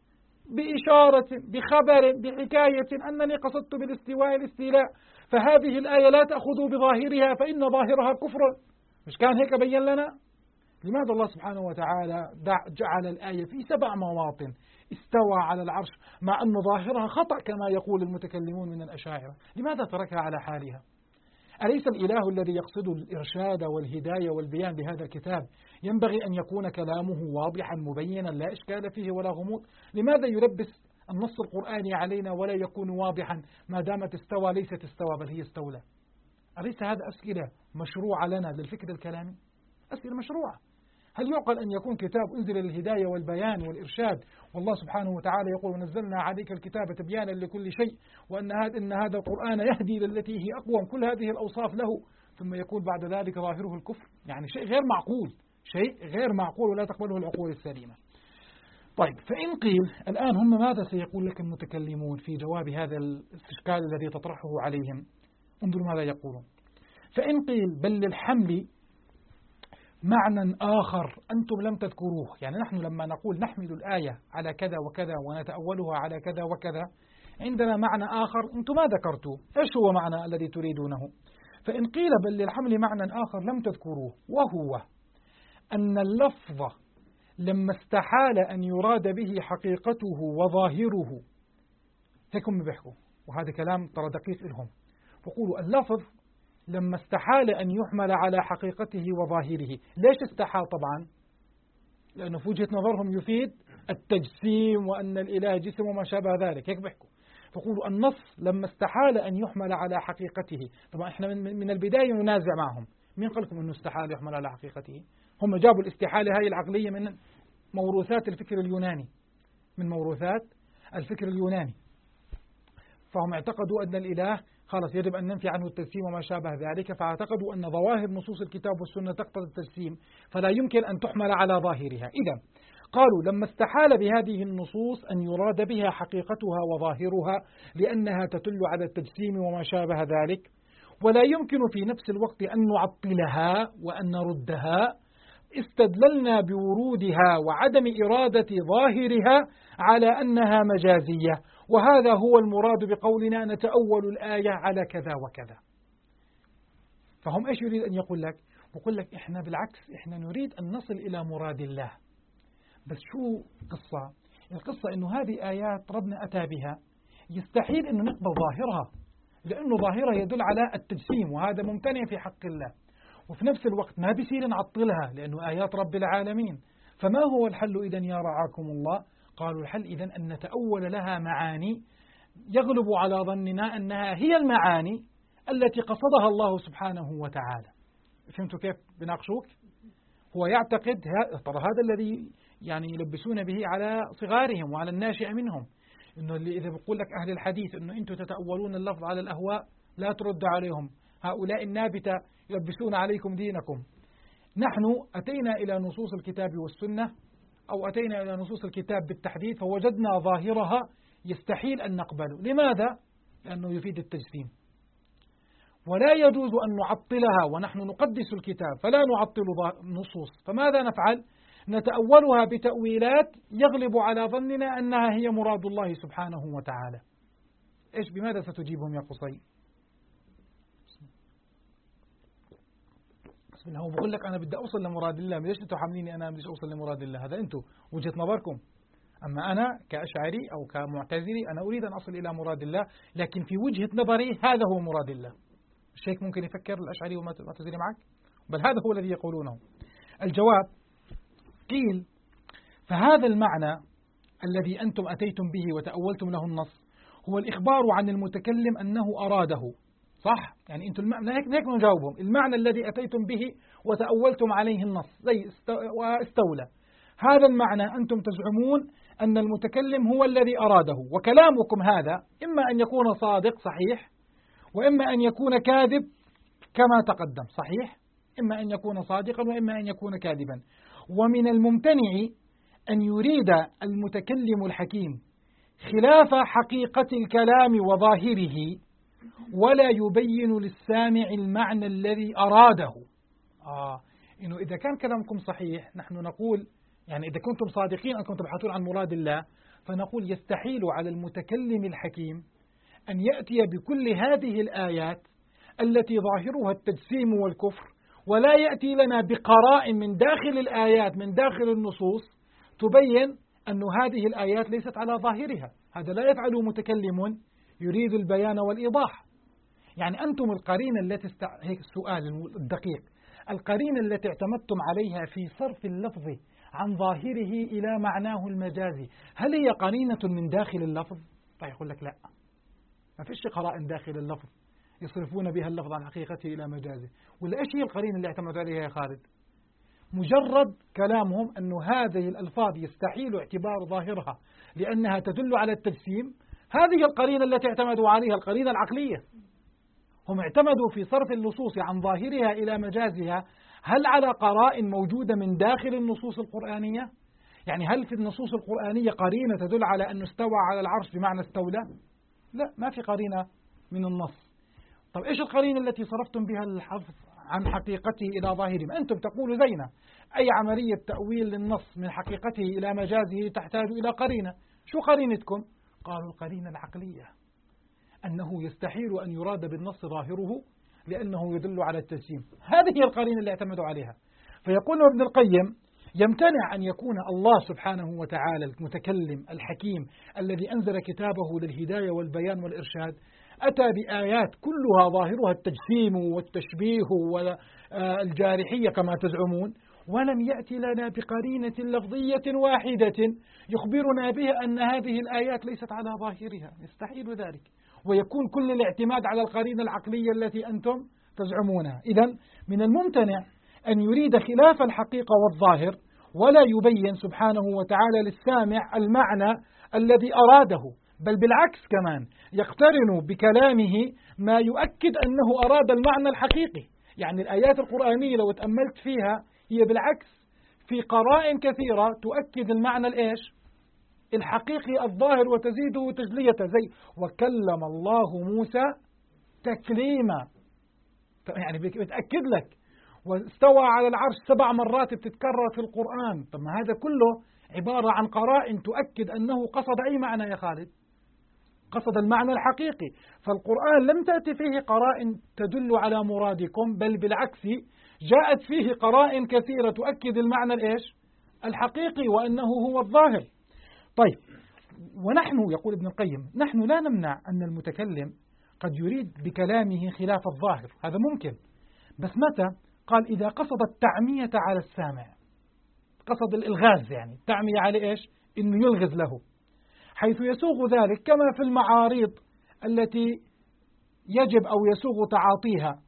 بإشارة بخبر بحكاية أنني قصدت بالاستواء الاستيلاء، فهذه الآية لا تأخذوا بظاهرها فإن ظاهرها كفر. مش كان هيك بين لنا؟ لماذا الله سبحانه وتعالى جعل الآية في 7 مواطن استوى على العرش مع أن ظاهرها خطأ كما يقول المتكلمون من الأشاعرة؟ لماذا تركها على حالها؟ أليس الإله الذي يقصد الإرشاد والهداية والبيان بهذا الكتاب ينبغي أن يكون كلامه واضحا مبينا لا إشكال فيه ولا غموض؟ لماذا يلبس النص القرآني علينا ولا يكون واضحا ما دامت استوى ليست استوى بل هي استولى؟ أليس هذا أسئلة مشروعة لنا للفكر الكلامي؟ أسئلة مشروعة. هل يعقل أن يكون كتاب أنزل للهداية والبيان والإرشاد والله سبحانه وتعالى يقول ونزلنا عليك الكتاب تبيانا لكل شيء إن هذا القرآن يهدي للتي هي أقوم، كل هذه الأوصاف له، ثم يكون بعد ذلك ظاهره الكفر؟ يعني شيء غير معقول، شيء غير معقول ولا تقبله العقول السليمة. طيب، فإن قيل الآن هم ماذا سيقول لك المتكلمون في جواب هذا الاستشكال الذي تطرحه عليهم؟ انظروا ماذا يقولون. فإن قيل بل للحمل معنى آخر أنتم لم تذكروه، يعني نحن لما نقول نحمل الآية على كذا وكذا ونتأولها على كذا وكذا عندنا معنى آخر أنتم ما ذكرتوه، إيش هو معنى الذي تريدونه؟ فإن قيل بل للحمل معنى آخر لم تذكروه، وهو أن اللفظ لما استحال أن يراد به حقيقته وظاهره، هيكم بيحكوا وهذا كلام ترى دقيق لهم، فقولوا اللفظ لما استحال أن يحمل على حقيقته وظاهره. ليش استحال؟ طبعا لأنه في وجهة نظرهم يفيد التجسيم وأن الإله جسم وما شابه ذلك، هيك بيحكوا. فقولوا النص لما استحال أن يحمل على حقيقته، طبعا إحنا من البداية ننازع معهم، مين قال لكم أنه استحال يحمل على حقيقته؟ هم جابوا الاستحالة هاي العقلية من موروثات الفكر اليوناني، من موروثات الفكر اليوناني، فهم اعتقدوا أن الإله خلاص يجب أن ننفي عنه التجسيم وما شابه ذلك، فاعتقدوا أن ظواهر نصوص الكتاب والسنة تقتضي التجسيم فلا يمكن أن تحمل على ظاهرها. إذا قالوا لما استحال بهذه النصوص أن يراد بها حقيقتها وظاهرها لأنها تدل على التجسيم وما شابه ذلك، ولا يمكن في نفس الوقت أن نعطلها وأن نردها، استدللنا بورودها وعدم إرادة ظاهرها على أنها مجازية، وهذا هو المراد بقولنا نتأول الآية على كذا وكذا. فهم إيش يريد أن يقول لك؟ يقول لك إحنا بالعكس، إحنا نريد أن نصل إلى مراد الله. بس شو قصة؟ القصة إنه هذه آيات ربنا أتى بها يستحيل إنه نقبل ظاهرها، لأنه ظاهرها يدل على التجسيم وهذا ممتنع في حق الله، وفي نفس الوقت ما بيصير نعطلها لأنه آيات رب العالمين. فما هو الحل إذن يا رعاكم الله؟ قالوا الحل إذن أن نتأول لها معاني يغلب على ظننا أنها هي المعاني التي قصدها الله سبحانه وتعالى. فهمتوا كيف بناقشوك؟ هو يعتقد ترى هذا الذي يعني يلبسون به على صغارهم وعلى الناشئ منهم، إنه اللي إذا بقول لك أهل الحديث إنه أنتم تتأولون اللفظ على الأهواء لا ترد عليهم، هؤلاء النابتة يلبسون عليكم دينكم. نحن أتينا إلى نصوص الكتاب والسنة أو أتينا إلى نصوص الكتاب بالتحديد فوجدنا ظاهرها يستحيل أن نقبله. لماذا؟ لأنه يفيد التجسيم، ولا يجوز أن نعطلها، ونحن نقدس الكتاب فلا نعطل النصوص. فماذا نفعل؟ نتأولها بتأويلات يغلب على ظننا أنها هي مراد الله سبحانه وتعالى. إيش بماذا ستجيبهم يا قصي؟ بسم الله. هو بقول لك أنا بدي أوصل لمراد الله، ليش أنتوا حامليني أنا بدي أوصل لمراد الله؟ هذا أنتوا وجهة نظركم. أما أنا كأشعري أو كمعتزلي أنا أريد أن أصل إلى مراد الله، لكن في وجهة نظري هذا هو مراد الله. مش هيك ممكن يفكر الأشعري والمعتزلي معك؟ بل هذا هو الذي يقولونه. الجواب قيل فهذا المعنى الذي أنتم أتيتم به وتأولتم له النص هو الإخبار عن المتكلم أنه أراده، صح؟ يعني أنتم هيك نجاوبهم. المعنى الذي أتيتم به وتأولتم عليه النص زي واستولى، هذا المعنى أنتم تزعمون أن المتكلم هو الذي أراده، وكلامكم هذا إما أن يكون صادق صحيح، وإما أن يكون كاذب كما تقدم صحيح، إما أن يكون صادقا وإما أن يكون كاذبا. ومن الممتنع أن يريد المتكلم الحكيم خلاف حقيقة الكلام وظاهره ولا يبين للسامع المعنى الذي أراده. إنه إذا كان كلامكم صحيح نحن نقول، يعني إذا كنتم صادقين أنكم تبحثون عن مراد الله، فنقول يستحيل على المتكلم الحكيم أن يأتي بكل هذه الآيات التي ظاهرها التجسيم والكفر، ولا يأتي لنا بقراء من داخل الآيات من داخل النصوص تبين أن هذه الآيات ليست على ظاهرها. هذا لا يفعله متكلم يريد البيان والإيضاح. يعني أنتم القرينة التي هيك السؤال الدقيق، القرينة التي اعتمدتم عليها في صرف اللفظ عن ظاهره إلى معناه المجازي، هل هي قرينة من داخل اللفظ؟ طيب يقول لك لا، ما فيش قرائن داخل اللفظ يصرفون بها اللفظ عن حقيقته إلى مجازه. ولا إيش هي القرينة اللي اعتمدوا عليها يا خالد؟ مجرد كلامهم أن هذه الألفاظ يستحيل اعتبار ظاهرها لأنها تدل على التجسيم، هذه القرينة التي اعتمدوا عليها، القرينة العقلية. هم اعتمدوا في صرف النصوص عن ظاهرها إلى مجازها هل على قرائن موجودة من داخل النصوص القرآنية؟ يعني هل في النصوص القرآنية قرينة تدل على أنه استوى على العرش بمعنى استولى؟ لا، ما في قرينة من النص. طب إيش القرينة التي صرفتم بها الحفظ عن حقيقته إلى ظاهره؟ ما أنتم تقولوا زينا أي عملية تأويل للنص من حقيقته إلى مجازه تحتاج إلى قرينة. شو قرينتكم؟ قالوا القرينة العقلية، أنه يستحيل أن يراد بالنص ظاهره لأنه يدل على التجسيم. هذه هي القرينة اللي اعتمدوا عليها. فيقول ابن القيم يمتنع أن يكون الله سبحانه وتعالى المتكلم الحكيم الذي أنزل كتابه للهداية والبيان والإرشاد أتى بآيات كلها ظاهرها التجسيم والتشبيه والجارحية كما تزعمون، ولم يأتي لنا بقرينة لفظية واحدة يخبرنا بها أن هذه الآيات ليست على ظاهرها. يستحيل ذلك، ويكون كل الاعتماد على القرينة العقلية التي أنتم تزعمونها. إذن من الممتنع أن يريد خلاف الحقيقة والظاهر ولا يبين سبحانه وتعالى للسامع المعنى الذي أراده، بل بالعكس كمان يقترن بكلامه ما يؤكد أنه أراد المعنى الحقيقي. يعني الآيات القرآنية لو تأملت فيها هي بالعكس في قرائن كثيرة تؤكد المعنى الإيش؟ الحقيقي الظاهر وتزيده تجلية، زي وكلم الله موسى تكليما، يعني بتأكد لك. واستوى على العرش 7 مرات بتتكرر في القرآن. طب ما هذا كله عبارة عن قرائن تؤكد أنه قصد أي معنى يا خالد؟ قصد المعنى الحقيقي. فالقرآن لم تأتي فيه قرائن تدل على مرادكم، بل بالعكس جاءت فيه قرائن كثيرة تؤكد المعنى الإيش؟ الحقيقي، وأنه هو الظاهر. طيب، ونحن يقول ابن القيم نحن لا نمنع أن المتكلم قد يريد بكلامه خلاف الظاهر، هذا ممكن، بس متى؟ قال إذا قصد التعمية على السامع، قصد الإلغاز، يعني التعمية على إيش؟ إنه يلغز له، حيث يسوغ ذلك كما في المعاريض التي يجب أو يسوغ تعاطيها.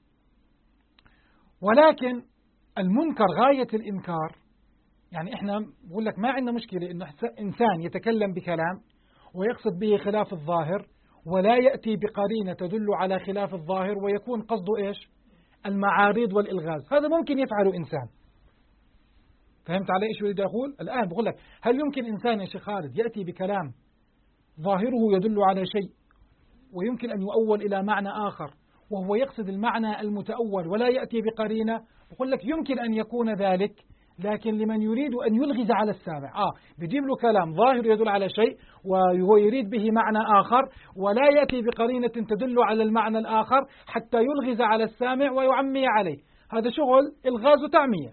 ولكن المنكر غاية الإنكار، يعني إحنا بقول لك ما عندنا مشكلة إنه إنسان يتكلم بكلام ويقصد به خلاف الظاهر ولا يأتي بقرينة تدل على خلاف الظاهر ويكون قصده إيش؟ المعارض والإلغاز. هذا ممكن يفعله إنسان. فهمت علي إيش أريد أقول؟ الآن بقول لك هل يمكن إنسان يا شيخ خالد يأتي بكلام ظاهره يدل على شيء ويمكن أن يؤول إلى معنى آخر وهو يقصد المعنى المتأول ولا يأتي بقرينة؟ بقول لك يمكن أن يكون ذلك، لكن لمن يريد أن يلغز على السامع. بيجيب له كلام ظاهر يدل على شيء وهو يريد به معنى آخر ولا يأتي بقرينة تدل على المعنى الآخر حتى يلغز على السامع ويعمي عليه. هذا شغل إلغاز وتعمية.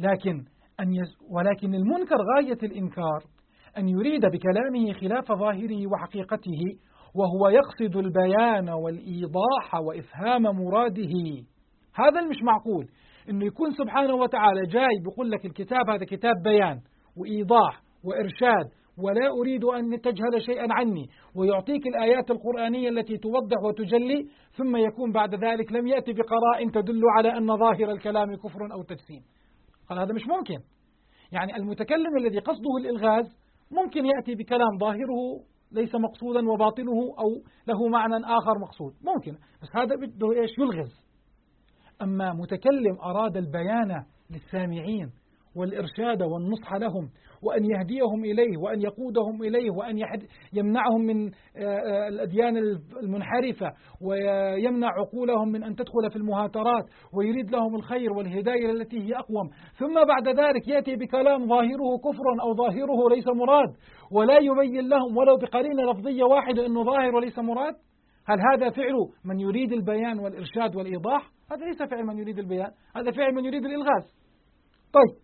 ولكن المنكر غاية الإنكار أن يريد بكلامه خلاف ظاهره وحقيقته وهو يقصد البيان والإيضاح وإفهام مراده. هذا مش معقول إنه يكون سبحانه وتعالى جاي بيقول لك الكتاب هذا كتاب بيان وإيضاح وإرشاد ولا أريد أن تجهل شيئا عني، ويعطيك الآيات القرآنية التي توضح وتجلي، ثم يكون بعد ذلك لم يأتي بقرائن تدل على أن ظاهر الكلام كفر أو تجسيم. قال هذا مش ممكن. يعني المتكلم الذي قصده الإلغاز ممكن يأتي بكلام ظاهره ليس مقصودا وباطنه أو له معنى آخر مقصود، ممكن، بس هذا بده إيش؟ يلغز. أما متكلم أراد البيان للسامعين والإرشاد والنصح لهم وأن يهديهم إليه وأن يقودهم إليه وأن يمنعهم من الأديان المنحرفة ويمنع عقولهم من أن تدخل في المهاترات ويريد لهم الخير والهداية التي هي أقوم، ثم بعد ذلك يأتي بكلام ظاهره كفر أو ظاهره ليس مراد ولا يبين لهم ولو بقرينة لفظية واحدة أنه ظاهر وليس مراد، هل هذا فعل من يريد البيان والإرشاد والإيضاح؟ هذا ليس فعل من يريد البيان، هذا فعل من يريد الإلغاز. طيب،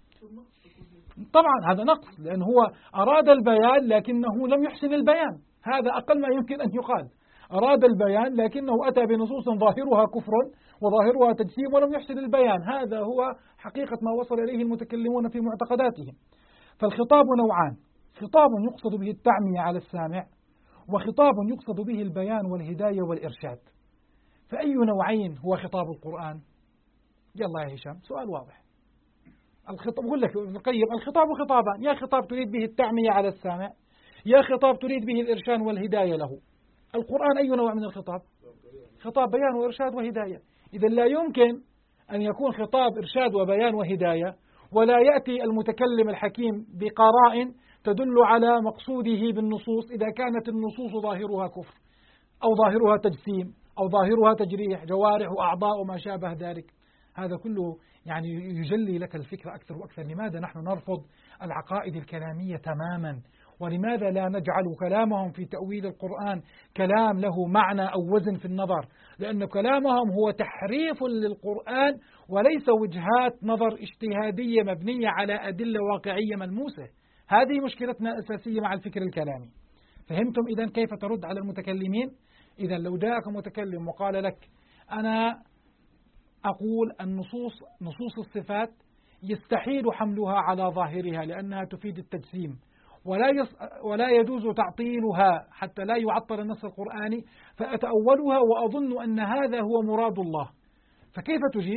طبعا هذا نقص، لأنه هو أراد البيان لكنه لم يحسن البيان، هذا أقل ما يمكن أن يقال. أراد البيان لكنه أتى بنصوص ظاهرها كفر وظاهرها تجسيم ولم يحسن البيان. هذا هو حقيقة ما وصل إليه المتكلمون في معتقداتهم. فالخطاب نوعان: خطاب يقصد به التعمية على السامع، وخطاب يقصد به البيان والهداية والإرشاد. فأي نوعين هو خطاب القرآن؟ يلا يا هشام، سؤال واضح. الخطاب، بقول لك ابن القيم الخطاب خطابان: يا خطاب تريد به التعمية على السامع، يا خطاب تريد به الإرشاد والهداية له. القرآن أي نوع من الخطاب؟ خطاب بيان وإرشاد وهداية. إذا لا يمكن أن يكون خطاب إرشاد وبيان وهداية ولا يأتي المتكلم الحكيم بقرائن تدل على مقصوده بالنصوص إذا كانت النصوص ظاهرها كفر أو ظاهرها تجسيم أو ظاهرها تجريح جوارح وأعضاء وما شابه ذلك. هذا كله يعني يجلي لك الفكرة أكثر وأكثر. لماذا نحن نرفض العقائد الكلامية تماما؟ ولماذا لا نجعل كلامهم في تأويل القرآن كلام له معنى أو وزن في النظر؟ لأن كلامهم هو تحريف للقرآن وليس وجهات نظر اجتهادية مبنية على أدلة واقعية ملموسة. هذه مشكلتنا الأساسية مع الفكر الكلامي. فهمتم إذن كيف ترد على المتكلمين؟ إذن لو جاءك متكلم وقال لك أنا أقول نصوص الصفات يستحيل حملها على ظاهرها لأنها تفيد التجسيم، ولا يجوز تعطيلها حتى لا يعطل النص القرآني، فأتأولها وأظن أن هذا هو مراد الله، فكيف تجيب؟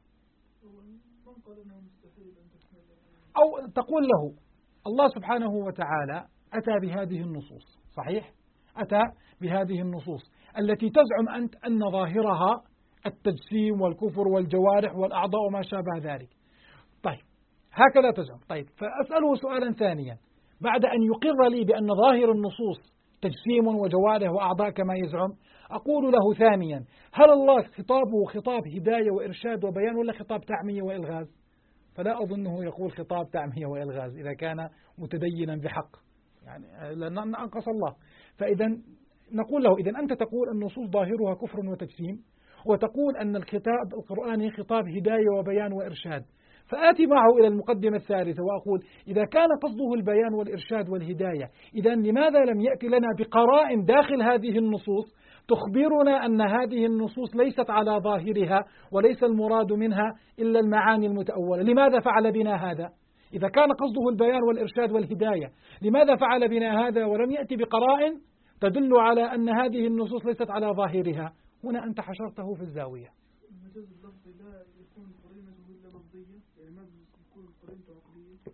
أو تقول له الله سبحانه وتعالى أتى بهذه النصوص، صحيح؟ أتى بهذه النصوص التي تزعم أنت أن ظاهرها التجسيم والكفر والجوارح والأعضاء وما شابه ذلك. طيب هكذا تزعم. طيب فأسأله سؤالا ثانيا: بعد أن يقر لي بأن ظاهر النصوص تجسيم وجوارح وأعضاء كما يزعم، أقول له ثانيا: هل الله خطابه خطاب هداية وإرشاد وبيان ولا خطاب تعمية وإلغاز؟ فلا أظنه يقول خطاب تعمية وإلغاز إذا كان متدينا بحق، يعني لأن أنقص الله. فإذا نقول له: إذا أنت تقول النصوص ظاهرها كفر وتجسيم، وتقول أن الخطاب القرآني خطاب هداية وبيان وإرشاد، فآتي معه إلى المقدمة الثالثة وأقول: إذا كان قصده البيان والإرشاد والهداية، إذا لماذا لم يأتي لنا بقرائن داخل هذه النصوص تخبرنا أن هذه النصوص ليست على ظاهرها وليس المراد منها إلا المعاني المتأولة؟ لماذا فعل بنا هذا؟ إذا كان قصده البيان والإرشاد والهداية، لماذا فعل بنا هذا ولم يأتي بقرائن تدل على أن هذه النصوص ليست على ظاهرها؟ هنا أنت حشرته في الزاوية. المجاز اللفظي لا يكون قرينته إلا لفظية، يعني ما يكون قرينته عقلية.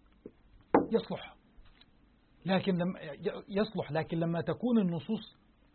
يصلح، لكن لما تكون النصوص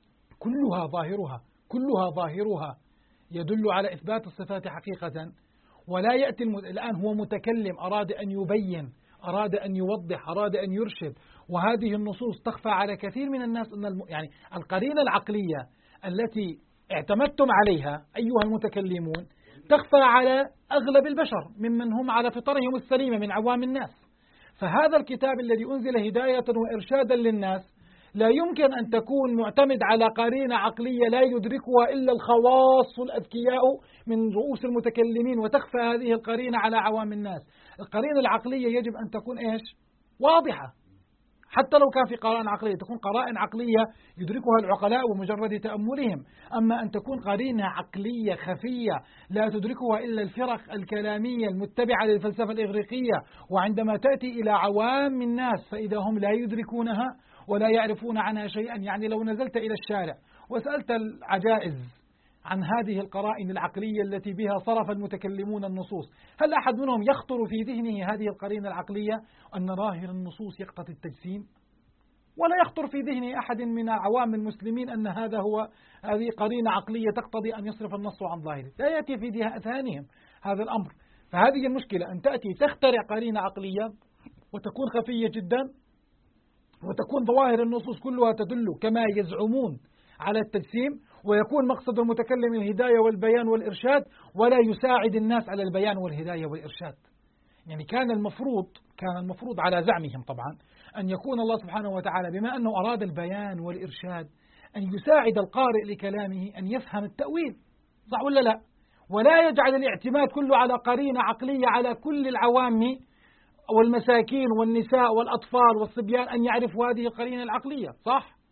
كلها ظاهرها يدل على إثبات الصفات حقيقة، ولا يأتي الآن هو متكلم أراد أن يبين، أراد أن يوضح، أراد أن يرشد، وهذه النصوص تخفى على كثير من الناس. يعني القرينة العقلية التي اعتمدتم عليها أيها المتكلمون تخفى على أغلب البشر ممن هم على فطرهم السليمة من عوام الناس. فهذا الكتاب الذي أنزل هداية وإرشادا للناس لا يمكن أن تكون معتمد على قرينة عقلية لا يدركها إلا الخواص الأذكياء من رؤوس المتكلمين، وتخفى هذه القرينة على عوام الناس. القرينة العقلية يجب أن تكون واضحة، حتى لو كان في قرائن عقلية تكون قرائن عقلية يدركها العقلاء بمجرد تأملهم. أما أن تكون قرينة عقلية خفية لا تدركها إلا الفرق الكلامية المتبعة للفلسفة الإغريقية، وعندما تأتي إلى عوام الناس فإذا هم لا يدركونها ولا يعرفون عنها شيئا. يعني لو نزلت إلى الشارع وسألت العجائز عن هذه القرائن العقلية التي بها صرف المتكلمون النصوص، هل أحد منهم يخطر في ذهنه هذه القرينة العقلية أن ظاهر النصوص يقتضي التجسيم؟ ولا يخطر في ذهن أحد من عوام المسلمين أن هذه قرينة عقلية تقتضي أن يصرف النص عن ظاهره، لا يأتي في أذهانهم هذا الأمر. فهذه المشكلة، أن تأتي تخترع قرينة عقلية وتكون خفية جدا، وتكون ظواهر النصوص كلها تدل كما يزعمون على التجسيم، ويكون مقصد المتكلم الهداية والبيان والإرشاد، ولا يساعد الناس على البيان والهداية والإرشاد. يعني كان المفروض على زعمهم طبعا أن يكون الله سبحانه وتعالى بما أنه أراد البيان والإرشاد أن يساعد القارئ لكلامه أن يفهم التأويل، صح ولا لا؟ ولا يجعل الاعتماد كله على قرينة عقلية على كل العوام والمساكين والنساء والأطفال والصبيان أن يعرفوا هذه القرينة العقلية، صح؟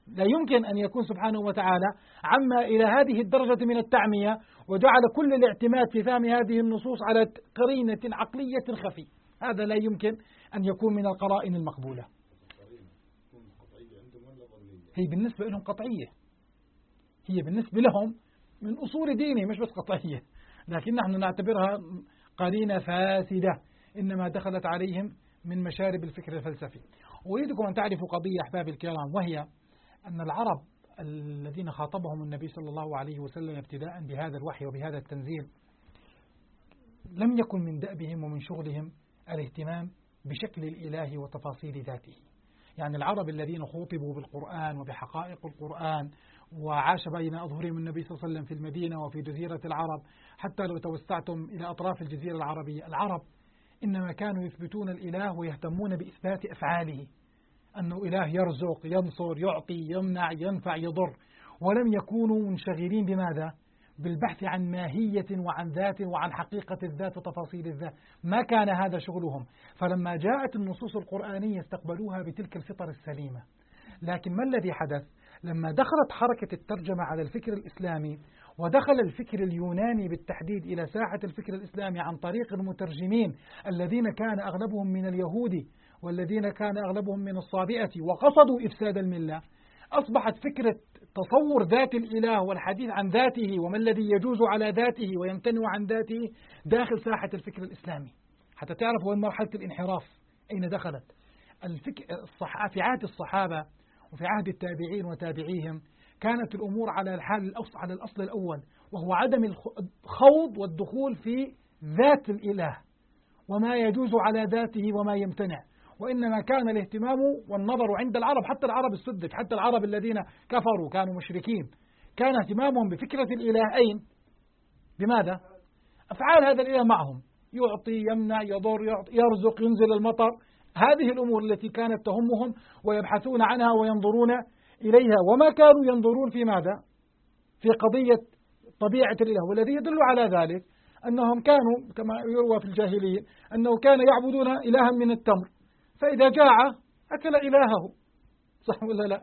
لا يمكن أن يكون سبحانه وتعالى عما إلى هذه الدرجة من التعمية وجعل كل الاعتماد في فهم هذه النصوص على قرينة عقلية خفية. هذا لا يمكن أن يكون من القرائن المقبولة. هي بالنسبة لهم قطعية، هي بالنسبة لهم من أصول دينه مش بس قطعية، لكن نحن نعتبرها قرينة فاسدة إنما دخلت عليهم من مشارب الفكر الفلسفي. أريدكم أن تعرفوا قضية أحبابي الكرام، وهي أن العرب الذين خاطبهم النبي صلى الله عليه وسلم ابتداء بهذا الوحي وبهذا التنزيل لم يكن من دأبهم ومن شغلهم الاهتمام بشكل الإله وتفاصيل ذاته. يعني العرب الذين خوطبوا بالقرآن وبحقائق القرآن وعاش بين أظهرهم النبي صلى الله عليه وسلم في المدينة وفي جزيرة العرب، حتى لو توسعتم إلى أطراف الجزيرة العربية، العرب إنما كانوا يثبتون الإله ويهتمون بإثبات أفعاله، أنه إله يرزق ينصر يعطي يمنع ينفع يضر، ولم يكونوا منشغلين بماذا؟ بالبحث عن ماهية وعن ذات وعن حقيقة الذات وتفاصيل الذات. ما كان هذا شغلهم. فلما جاءت النصوص القرآنية استقبلوها بتلك الفطر السليمة. لكن ما الذي حدث؟ لما دخلت حركة الترجمة على الفكر الإسلامي ودخل الفكر اليوناني بالتحديد إلى ساحة الفكر الإسلامي عن طريق المترجمين الذين كان أغلبهم من اليهود والذين كان أغلبهم من الصابئة وقصدوا إفساد الملة، أصبحت فكرة تصور ذات الإله والحديث عن ذاته وما الذي يجوز على ذاته ويمتنع عن ذاته داخل ساحة الفكر الإسلامي. حتى تعرف وين مرحلة الانحراف أين دخلت. في عهد الصحابة وفي عهد التابعين وتابعيهم كانت الأمور على على الأصل الأول، وهو عدم الخوض والدخول في ذات الإله وما يجوز على ذاته وما يمتنع، وإنما كان الاهتمام والنظر عند العرب، حتى العرب السذج، حتى العرب الذين كفروا كانوا مشركين، كان اهتمامهم بفكرة الإله أين؟ بماذا؟ أفعال هذا الإله معهم، يعطي يمنع يضر يرزق ينزل المطر، هذه الأمور التي كانت تهمهم ويبحثون عنها وينظرون إليها، وما كانوا ينظرون في ماذا؟ في قضية طبيعة الإله. والذي يدل على ذلك أنهم كانوا كما يروى في الجاهلية أنه كان يعبدون إلها من التمر، فإذا جاع أكل إلهه، صح ولا لا؟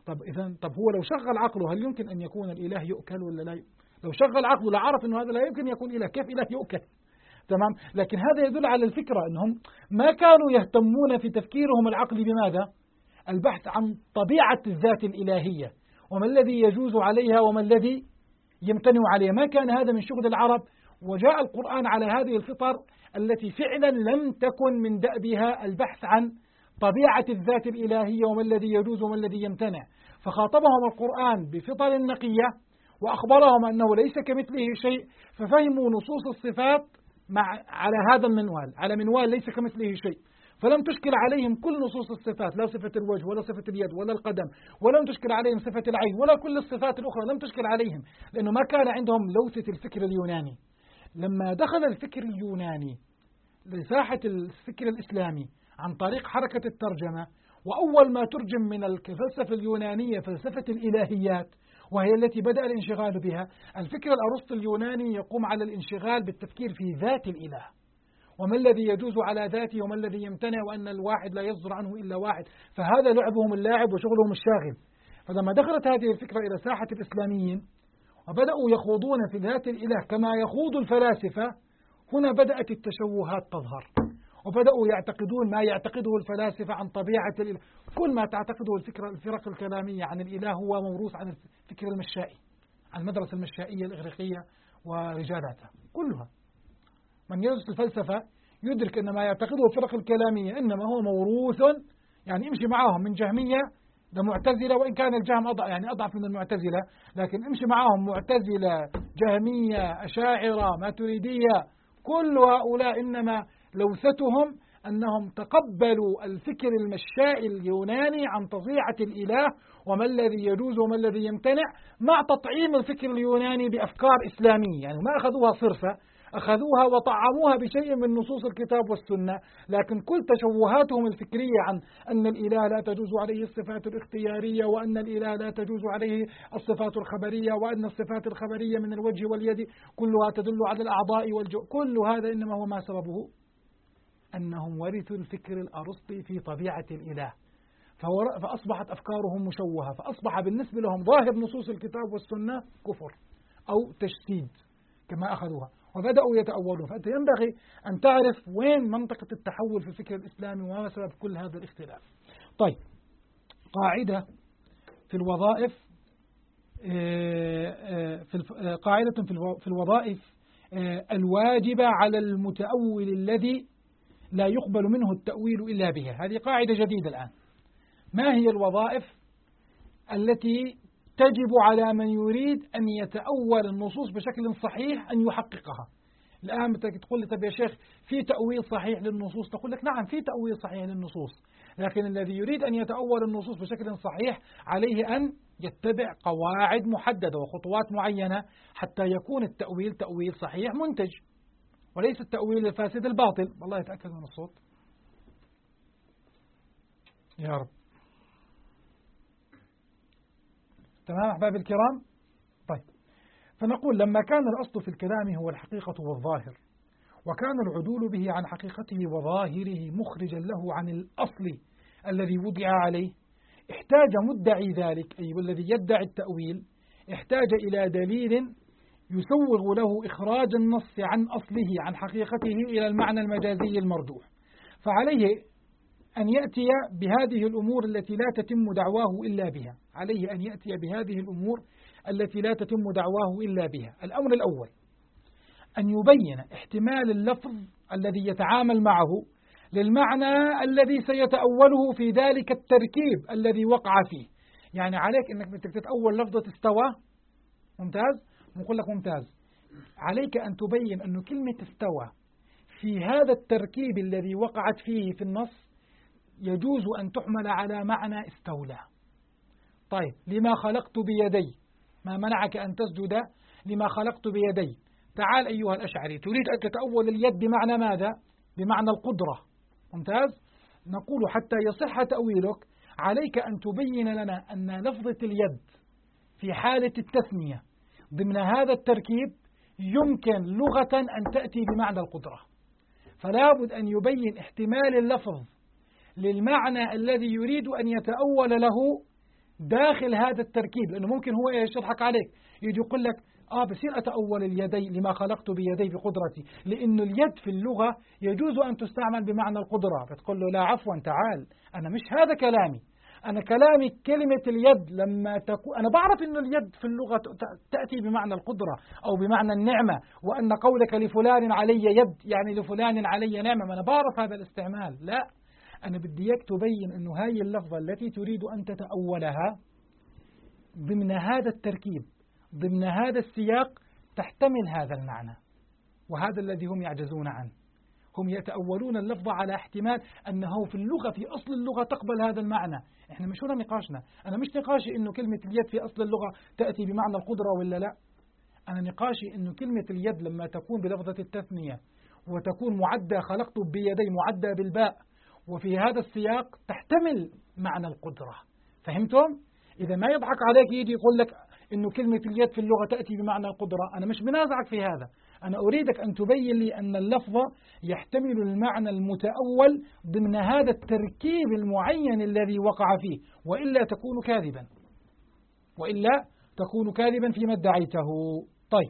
طب هو لو شغل عقله هل يمكن أن يكون الإله يؤكل ولا لا؟ لو شغل عقله لعرف أنه هذا لا يمكن يكون إله، كيف إله يؤكل؟ تمام. لكن هذا يدل على الفكرة أنهم ما كانوا يهتمون في تفكيرهم العقلي بماذا؟ البحث عن طبيعة الذات الإلهية وما الذي يجوز عليها وما الذي يمتنع عليها. ما كان هذا من شغل العرب، وجاء القرآن على هذه الفطر التي فعلا لم تكن من دأبها البحث عن طبيعة الذات الإلهية وما الذي يجوز وما الذي يمتنع، فخاطبهم القرآن بفطر نقية وأخبرهم أنه ليس كمثله شيء، ففهموا نصوص الصفات على هذا المنوال، على منوال ليس كمثله شيء، فلم تشكل عليهم كل نصوص الصفات، لا صفة الوجه ولا صفة اليد ولا القدم، ولم تشكل عليهم صفة العين ولا كل الصفات الأخرى، لم تشكل عليهم، لأنه ما كان عندهم لوثة الفكر اليوناني. لما دخل الفكر اليوناني لساحة الفكر الإسلامي عن طريق حركة الترجمة، وأول ما ترجم من الفلسفة اليونانية فلسفة الإلهيات، وهي التي بدأ الانشغال بها، الفكر الأرسطو اليوناني يقوم على الانشغال بالتفكير في ذات الإله وما الذي يجوز على ذاته وما الذي يمتنع، وأن الواحد لا يصدر عنه إلا واحد، فهذا لعبهم اللاعب وشغلهم الشاغل. فلما دخلت هذه الفكرة إلى ساحة الإسلاميين وبدأوا يخوضون في ذات الإله كما يخوض الفلاسفة، هنا بدأت التشوهات تظهر، وبدأوا يعتقدون ما يعتقده الفلاسفة عن طبيعة الإله. كل ما تعتقده الفرق الكلامية عن الإله هو موروث عن الفكر المشائي، عن المدرسة المشائية الإغريقية ورجالاتها كلها. من يدرس الفلسفة يدرك أن ما يعتقده الفرق الكلامية إنما هو موروث، يعني امشي معهم من جهمية لمعتزلة، وإن كان الجهم أضعف من المعتزلة، لكن امشي معهم معتزلة جهمية أشاعرة ماتريدية، كل هؤلاء إنما لوثتهم أنهم تقبلوا الفكر المشائي اليوناني عن طبيعة الإله وما الذي يجوز وما الذي يمتنع، مع تطعيم الفكر اليوناني بأفكار إسلامية. يعني ما أخذوها صرفة، أخذوها وطعموها بشيء من نصوص الكتاب والسنة، لكن كل تشوهاتهم الفكرية عن أن الإله لا تجوز عليه الصفات الاختيارية، وأن الإله لا تجوز عليه الصفات الخبرية، وأن الصفات الخبرية من الوجه واليد كلها تدل على الأعضاء والجو، كل هذا إنما هو ما سببه؟ أنهم ورثوا الفكر الأرسطي في طبيعة الإله، فأصبحت أفكارهم مشوهة، فأصبح بالنسبة لهم ظاهر نصوص الكتاب والسنة كفر أو تجسيد كما أخذوها، وبدأوا يتأولون. فأنت ينبغي أن تعرف وين منطقة التحول في الفكر الإسلامي وما سبب كل هذا الاختلاف. طيب، قاعدة في الوظائف، قاعدة في الوظائف الواجبة على المتأول الذي لا يقبل منه التأويل إلا بها. هذه قاعدة جديدة الآن. ما هي الوظائف التي تجب على من يريد أن يتأول النصوص بشكل صحيح أن يحققها؟ الآن تقول لي طب يا شيخ في تأويل صحيح للنصوص؟ تقول لك نعم في تأويل صحيح للنصوص، لكن الذي يريد أن يتأول النصوص بشكل صحيح عليه أن يتبع قواعد محددة وخطوات معينة حتى يكون التأويل تأويل صحيح منتج، وليس التأويل الفاسد الباطل. والله يتأكد من الصوت يا رب. تمام أحبابي الكرام؟ طيب، فنقول لما كان الأصل في الكلام هو الحقيقة والظاهر، وكان العدول به عن حقيقته وظاهره مخرجا له عن الأصل الذي وضع عليه، احتاج مدعي ذلك أي الذي يدعي التأويل احتاج إلى دليل يسوغ له إخراج النص عن أصله عن حقيقته إلى المعنى المجازي المرجوح. فعليه أن يأتي بهذه الأمور التي لا تتم دعواه إلا بها، عليه أن يأتي بهذه الأمور التي لا تتم دعواه إلا بها. الأمر الأول أن يبين احتمال اللفظ الذي يتعامل معه للمعنى الذي سيتأوله في ذلك التركيب الذي وقع فيه. يعني عليك أنك تتأول لفظة استوى، ممتاز، نقول لك ممتاز، عليك أن تبين أن كلمة استوى في هذا التركيب الذي وقعت فيه في النص يجوز أن تحمل على معنى استولى. طيب، لما خلقت بيدي، ما منعك أن تسجد لما خلقت بيدي؟ تعال أيها الأشعري، تريد أن تتأول اليد بمعنى ماذا؟ بمعنى القدرة، ممتاز. نقول حتى يصح تأويلك عليك أن تبين لنا أن لفظة اليد في حالة التثنية ضمن هذا التركيب يمكن لغة أن تأتي بمعنى القدرة، فلا بد أن يبين احتمال اللفظ للمعنى الذي يريد أن يتأول له داخل هذا التركيب. لأنه ممكن هو يضحك عليك، يجي يقول لك بصير أتأول اليدي لما خلقت بيدي بقدرتي، لأنه اليد في اللغة يجوز أن تستعمل بمعنى القدرة. بتقول له لا عفوا تعال، أنا مش هذا كلامي، أنا كلامي كلمة اليد لما تكون، أنا بعرف أن اليد في اللغة تأتي بمعنى القدرة أو بمعنى النعمة، وأن قولك لفلان علي يد يعني لفلان علي نعمة، ما أنا بعرف هذا الاستعمال. لا، أنا بدي إياك تبين أنه هاي اللفظة التي تريد أن تتأولها ضمن هذا التركيب ضمن هذا السياق تحتمل هذا المعنى، وهذا الذي هم يعجزون عنه. هم يتأولون اللفظ على احتمال أنه في اللغة في أصل اللغة تقبل هذا المعنى. إحنا مش هنا نقاشنا، أنا مش نقاشي إنه كلمة اليد في أصل اللغة تأتي بمعنى القدرة ولا لا، أنا نقاشي إنه كلمة اليد لما تكون بلفظة التثنية وتكون معدة خلقت بيدي معدة بالباء وفي هذا السياق تحتمل معنى القدرة. فهمتم؟ إذا ما يضحك عليك يجي يقول لك إنه كلمة اليد في اللغة تأتي بمعنى القدرة، أنا مش بنازعك في هذا، أنا أريدك أن تبين لي أن اللفظ يحتمل المعنى المتأول ضمن هذا التركيب المعين الذي وقع فيه، وإلا تكون كاذبا فيما ادعيته. طيب،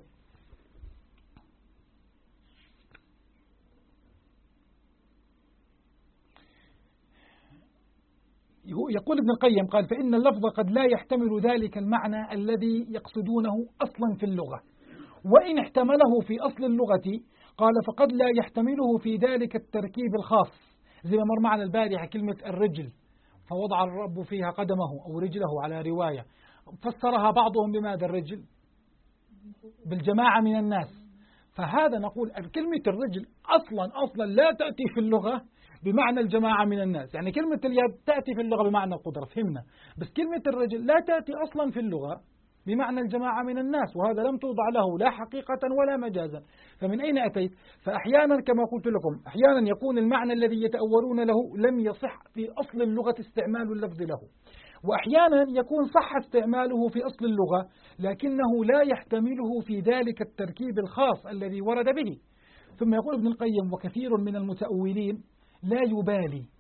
يقول ابن القيم قال فإن اللفظ قد لا يحتمل ذلك المعنى الذي يقصدونه أصلا في اللغة، وإن احتمله في أصل اللغة قال فقد لا يحتمله في ذلك التركيب الخاص، زي ما مر معنا البارحة كلمة الرجل فوضع الرب فيها قدمه أو رجله على رواية، فسرها بعضهم بماذا الرجل؟ بالجماعة من الناس. فهذا نقول كلمة الرجل أصلا لا تأتي في اللغة بمعنى الجماعة من الناس، يعني كلمة اليد تأتي في اللغة بمعنى القدرة، فهمنا، بس كلمة الرجل لا تأتي أصلا في اللغة بمعنى الجماعة من الناس، وهذا لم توضع له لا حقيقة ولا مجازا. فمن أين أتيت؟ فأحيانا كما قلت لكم أحيانا يكون المعنى الذي يتأولون له لم يصح في أصل اللغة استعمال اللفظ له، وأحيانا يكون صح استعماله في أصل اللغة لكنه لا يحتمله في ذلك التركيب الخاص الذي ورد به. ثم يقول ابن القيم وكثير من المتأولين لا يبالي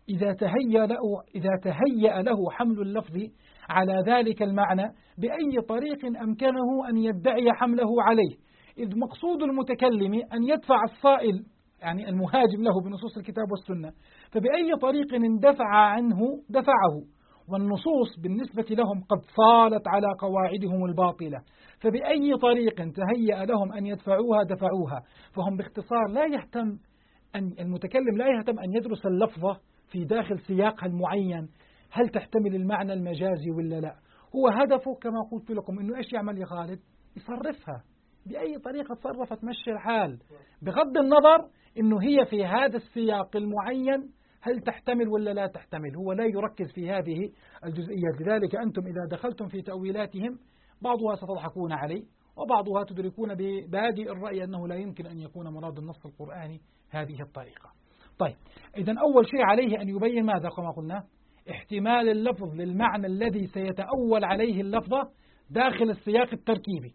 إذا تهيأ له حمل اللفظ على ذلك المعنى بأي طريق أمكنه أن يدعي حمله عليه، إذ مقصود المتكلم أن يدفع الصائل يعني المهاجم له بنصوص الكتاب والسنة، فبأي طريق اندفع عنه دفعه، والنصوص بالنسبة لهم قد صالت على قواعدهم الباطلة، فبأي طريق تهيأ لهم أن يدفعوها دفعوها. فهم باختصار لا يهتم المتكلم لا يهتم أن يدرس اللفظة في داخل سياقها المعين، هل تحتمل المعنى المجازي ولا لا. هو هدفه كما قلت لكم أنه إيش يعمل يا خالد؟ يصرفها بأي طريقة تصرفت تمشي الحال، بغض النظر أنه هي في هذا السياق المعين هل تحتمل ولا لا تحتمل. هو لا يركز في هذه الجزئيات. لذلك أنتم إذا دخلتم في تأويلاتهم بعضها ستضحكون عليه وبعضها تدركون ببادئ الرأي أنه لا يمكن أن يكون مراد النص القرآني هذه الطريقة. طيب، إذن أول شيء عليه أن يبين ماذا كما قلنا؟ احتمال اللفظ للمعنى الذي سيتأول عليه اللفظة داخل السياق التركيبي،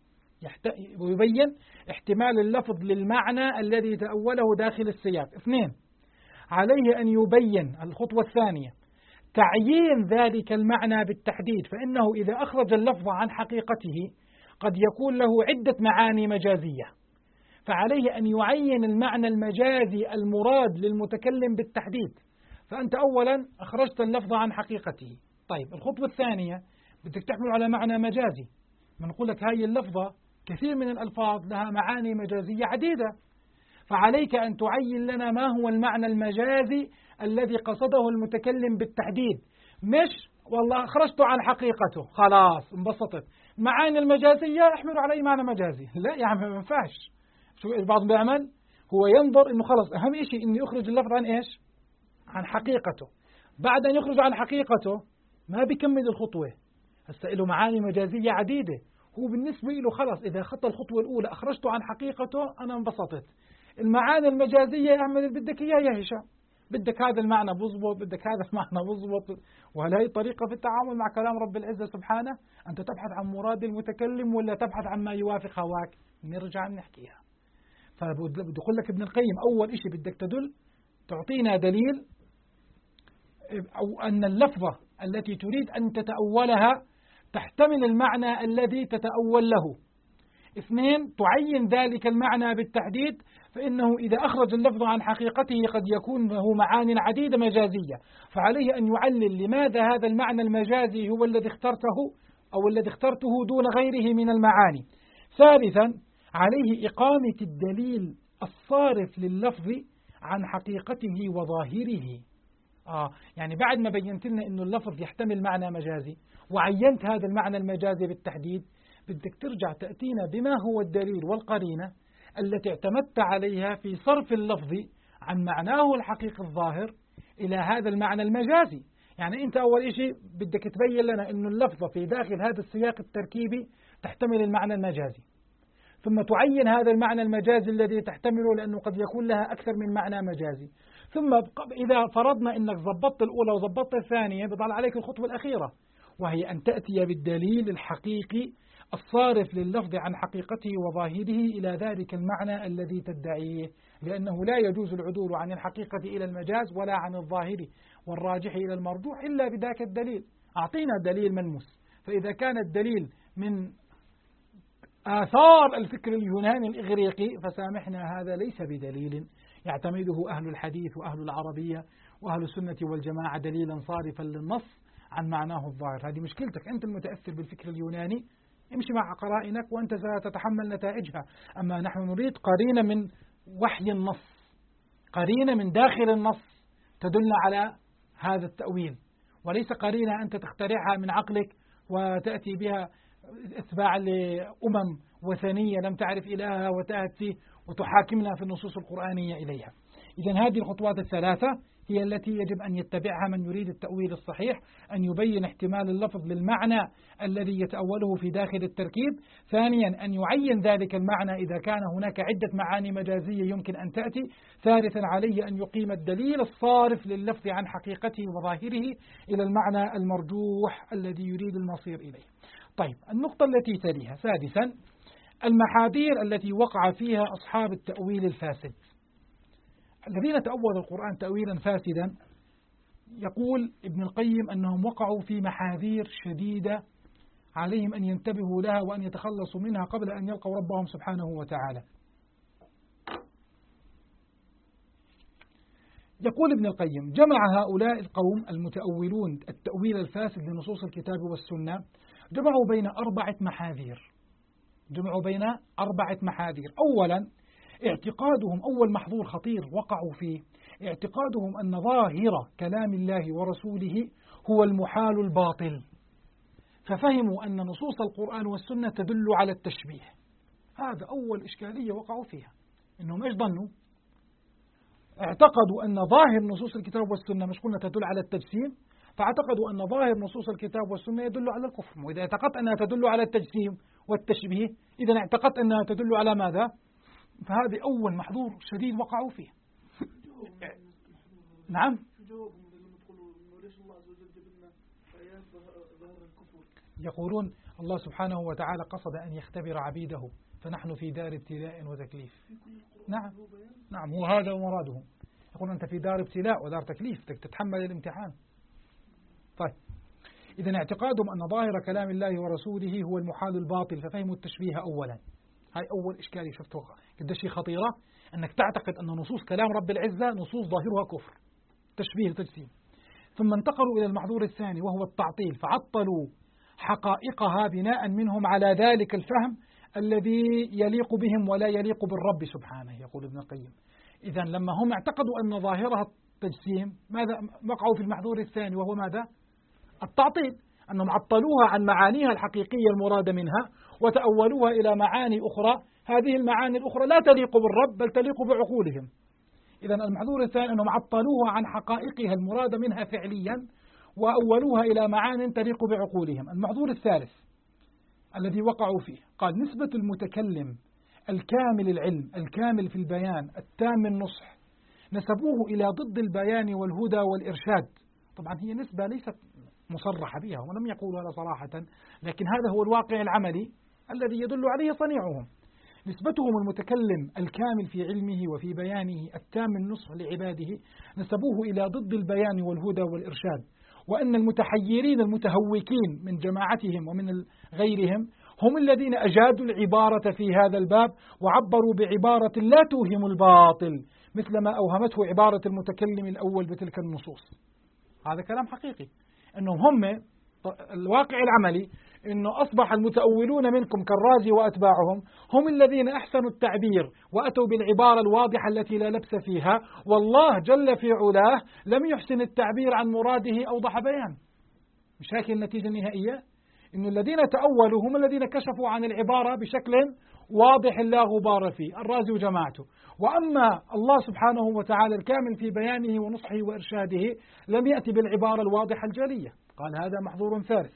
ويبين احتمال اللفظ للمعنى الذي تأوله داخل السياق. 2، عليه أن يبين الخطوة الثانية تعيين ذلك المعنى بالتحديد، فإنه إذا أخرج اللفظ عن حقيقته قد يكون له عدة معاني مجازية، فعليه أن يعين المعنى المجازي المراد للمتكلم بالتحديد. فأنت أولا أخرجت اللفظ عن حقيقته. طيب، الخطوة الثانية بدك تحمل على معنى مجازي، بنقول لك هاي اللفظة كثير من الألفاظ لها معاني مجازية عديدة، فعليك أن تعين لنا ما هو المعنى المجازي الذي قصده المتكلم بالتحديد، مش والله أخرجته عن حقيقته خلاص انبسطت المعاني المجازية احملوا على أي معنى مجازي. لا يا عم ما ينفعش. شو البعض بيعمل؟ هو ينظر إنه خلص أهم شيء إنه يخرج اللفظ عن إيش؟ عن حقيقته. بعد أن يخرج عن حقيقته ما بيكمل الخطوة، هسه له معاني مجازية عديدة. هو بالنسبة له خلص إذا خطى الخطوة الأولى أخرجته عن حقيقته أنا انبسطت. المعاني المجازية اعمل اللي بدك إياه يا هشام، بدك هذا المعنى بضبط، بدك هذا المعنى بضبط. وهي طريقة في التعامل مع كلام رب العزة سبحانه، أنت تبحث عن مراد المتكلم ولا تبحث عن ما يوافق هواك؟ نرجع نحكيها. فبدي أقول لك ابن القيم أول إشي بدك تعطينا دليل أو أن اللفظة التي تريد أن تتأولها تحتمل المعنى الذي تتأول له. 2، تعين ذلك المعنى بالتحديد، فإنه إذا أخرج اللفظ عن حقيقته قد يكون له معاني عديدة مجازية، فعليه أن يعلل لماذا هذا المعنى المجازي هو الذي اخترته أو الذي اخترته دون غيره من المعاني. 3، عليه إقامة الدليل الصارف لللفظ عن حقيقته وظاهره. يعني بعد ما بينت لنا إنه اللفظ يحتمل معنى مجازي وعينت هذا المعنى المجازي بالتحديد، بدك ترجع تأتينا بما هو الدليل والقرينة التي اعتمدت عليها في صرف اللفظ عن معناه الحقيقي الظاهر إلى هذا المعنى المجازي. يعني أنت أول شيء بدك تبين لنا إنه اللفظة في داخل هذا السياق التركيبي تحتمل المعنى المجازي، ثم تعين هذا المعنى المجازي الذي تحتمله لأنه قد يكون لها أكثر من معنى مجازي، ثم إذا فرضنا أنك ضبطت الأولى وضبطت الثانية بضل عليك الخطوة الأخيرة، وهي أن تأتي بالدليل الحقيقي الصارف لللفظ عن حقيقته وظاهره إلى ذلك المعنى الذي تدعيه، لأنه لا يجوز العدول عن الحقيقة إلى المجاز ولا عن الظاهر والراجح إلى المرجوح إلا بذاك الدليل. أعطينا دليل ملموس. فإذا كان الدليل من آثار الفكر اليوناني الإغريقي فسامحنا، هذا ليس بدليل يعتمده أهل الحديث وأهل العربية وأهل السنة والجماعة دليلا صارفا للنص عن معناه الظاهر. هذه مشكلتك أنت المتأثر بالفكر اليوناني، امشي مع قرائنك وأنت ستتحمل نتائجها. أما نحن نريد قرينة من وحي النص، قرينة من داخل النص تدل على هذا التأويل، وليس قرينة أنت تخترعها من عقلك وتأتي بها اتباع لأمم وثنية لم تعرف إلهها وتأتي وتحاكمنا في النصوص القرآنية إليها. إذن هذه الخطوات الثلاثة هي التي يجب أن يتبعها من يريد التأويل الصحيح، أن يبين احتمال اللفظ للمعنى الذي يتأوله في داخل التركيب. ثانيا، أن يعين ذلك المعنى إذا كان هناك عدة معاني مجازية يمكن أن تأتي. ثالثا، عليه أن يقيم الدليل الصارف لللفظ عن حقيقته وظاهره إلى المعنى المرجوح الذي يريد المصير إليه. طيب، النقطة التي تليها. سادسا، المحاذير التي وقع فيها أصحاب التأويل الفاسد. الذين تأولوا القرآن تأويلا فاسدا يقول ابن القيم أنهم وقعوا في محاذير شديدة عليهم أن ينتبهوا لها وأن يتخلصوا منها قبل أن يلقوا ربهم سبحانه وتعالى. يقول ابن القيم: جمع هؤلاء القوم المتأولون التأويل الفاسد لنصوص الكتاب والسنة جمعوا بين 4 محاذير. أولا اعتقادهم، أول محظور خطير وقعوا فيه، اعتقادهم أن ظاهر كلام الله ورسوله هو المحال الباطل، ففهموا أن نصوص القرآن والسنة تدل على التشبيه. هذا أول إشكالية وقعوا فيها، إنهم إيش ظنوا؟ اعتقدوا أن ظاهر نصوص الكتاب والسنة، مش قلنا تدل على التجسيم، فاعتقدوا أن ظاهر نصوص الكتاب والسنة يدل على الكفر. وإذا اعتقدت أنها تدل على التجسيم والتشبيه، إذا اعتقدت أنها تدل على ماذا؟ فهذه أول محظور شديد وقعوا فيه. نعم. يقولون الله سبحانه وتعالى قصد أن يختبر عبيده، فنحن في دار ابتلاء وتكليف. نعم هو هذا مرادهم. يقول أنت في دار ابتلاء ودار تكليف، تتحمل الامتحان. طيب، إذا اعتقادهم أن ظاهر كلام الله ورسوله هو المحال الباطل، ففهموا التشبيه أولا. هاي أول إشكالية شفتوها قد شيء خطيرة، أنك تعتقد أن نصوص كلام رب العزة نصوص ظاهرها كفر، تشبيه تجسيم. ثم انتقلوا إلى المحظور الثاني وهو التعطيل، فعطلوا حقائقها بناء منهم على ذلك الفهم الذي يليق بهم ولا يليق بالرب سبحانه. يقول ابن القيم: إذا لما هم اعتقدوا أن ظاهرها التجسيم، ماذا وقعوا في المحظور الثاني وهو ماذا؟ التعطيل، أنهم عطلوها عن معانيها الحقيقية المراد منها وتأولوها إلى معاني أخرى، هذه المعاني الأخرى لا تليق بالرب بل تليق بعقولهم. إذا المحظور الثاني أنهم عطلوها عن حقائقها المراد منها فعليا وأولوها إلى معان تليق بعقولهم. المحظور الثالث الذي وقعوا فيه، قال: نسبة المتكلم الكامل العلم الكامل في البيان التام النصح نسبوه إلى ضد البيان والهدى والإرشاد. طبعا هي نسبة ليست مصرح بها ولم يقولوا هذا صراحة، لكن هذا هو الواقع العملي الذي يدل عليه صنيعهم. نسبتهم المتكلم الكامل في علمه وفي بيانه التام النصح لعباده نسبوه إلى ضد البيان والهدى والإرشاد، وأن المتحيرين المتهوكين من جماعتهم ومن غيرهم هم الذين أجادوا العبارة في هذا الباب وعبروا بعبارة لا توهم الباطل مثل ما أوهمته عبارة المتكلم الأول بتلك النصوص. هذا كلام حقيقي، أنهم هم الواقع العملي أنه أصبح المتأولون منكم كالرازي وأتباعهم هم الذين أحسنوا التعبير وأتوا بالعبارة الواضحة التي لا لبس فيها، والله جل في علاه لم يحسن التعبير عن مراده أوضح بيان. مش هيك النتيجة النهائية؟ إن الذين تأولوا هم الذين كشفوا عن العبارة بشكل واضح لا غبار فيه، الرازي وجماعته. وأما الله سبحانه وتعالى الكامل في بيانه ونصحه وإرشاده لم يأتي بالعبارة الواضحة الجلية. قال هذا محظور ثالث.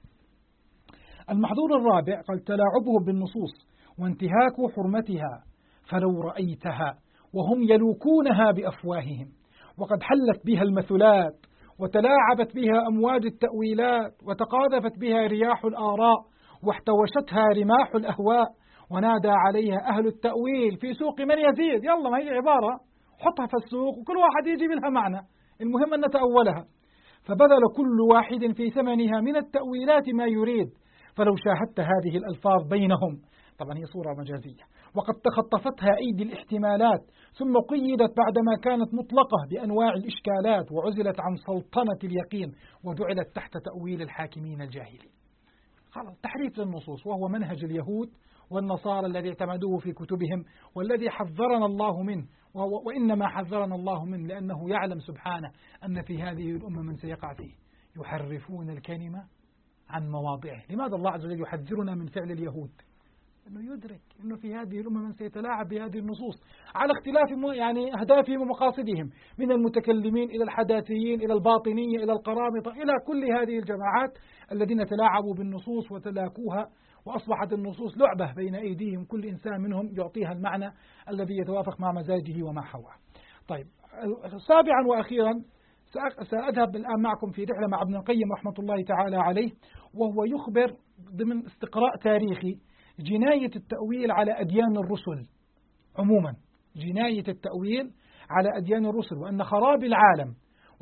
المحظور الرابع قال: تلاعبه بالنصوص وانتهاك حرمتها، فلو رأيتها وهم يلوكونها بأفواههم وقد حلت بها المثلات وتلاعبت بها أمواج التأويلات وتقاذفت بها رياح الآراء واحتوشتها رماح الأهواء ونادى عليها أهل التأويل في سوق من يزيد. يلا، ما هي عبارة حطها في السوق وكل واحد يجي لها معنى، المهم أن نتأولها. فبذل كل واحد في ثمنها من التأويلات ما يريد، فلو شاهدت هذه الألفاظ بينهم، طبعا هي صورة مجازية، وقد تخطفتها أيدي الاحتمالات ثم قيدت بعدما كانت مطلقة بأنواع الإشكالات وعزلت عن سلطنة اليقين وجعلت تحت تأويل الحاكمين الجاهلين. خلاص، تحريف للنصوص، وهو منهج اليهود والنصارى الذي اعتمدوه في كتبهم والذي حذرنا الله منه، وإنما حذرنا الله منه لأنه يعلم سبحانه أن في هذه الأمة من سيقع فيه، يحرفون الكلمة عن مواضعه. لماذا الله عز وجل يحذرنا من فعل اليهود؟ أنه يدرك أنه في هذه الأمة من سيتلاعب بهذه النصوص على اختلاف أهدافهم ومقاصدهم، من المتكلمين إلى الحداثيين إلى الباطنية إلى القرامطة إلى كل هذه الجماعات الذين تلاعبوا بالنصوص وتلاكوها، وأصبحت النصوص لعبة بين أيديهم، كل إنسان منهم يعطيها المعنى الذي يتوافق مع مزاجه وما حواه. طيب، سابعا وأخيرا سأذهب الآن معكم في رحلة مع ابن القيم رحمة الله تعالى عليه، وهو يخبر ضمن استقراء تاريخي جناية التأويل على أديان الرسل عموما، جناية التأويل على أديان الرسل، وأن خراب العالم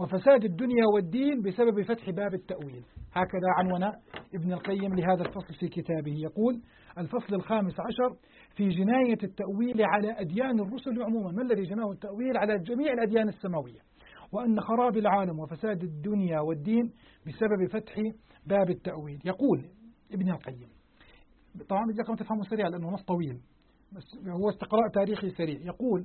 وفساد الدنيا والدين بسبب فتح باب التأويل. هكذا عنون ابن القيم لهذا الفصل في كتابه، يقول: الفصل 15 في جناية التأويل على أديان الرسل عموما. ما الذي جناه التأويل على جميع الأديان السماوية؟ وأن خراب العالم وفساد الدنيا والدين بسبب فتح باب التأويل. يقول ابن القيم، طبعا بدي أقوم تفهموا سريع لأنه نص طويل، بس هو استقراء تاريخي سريع. يقول: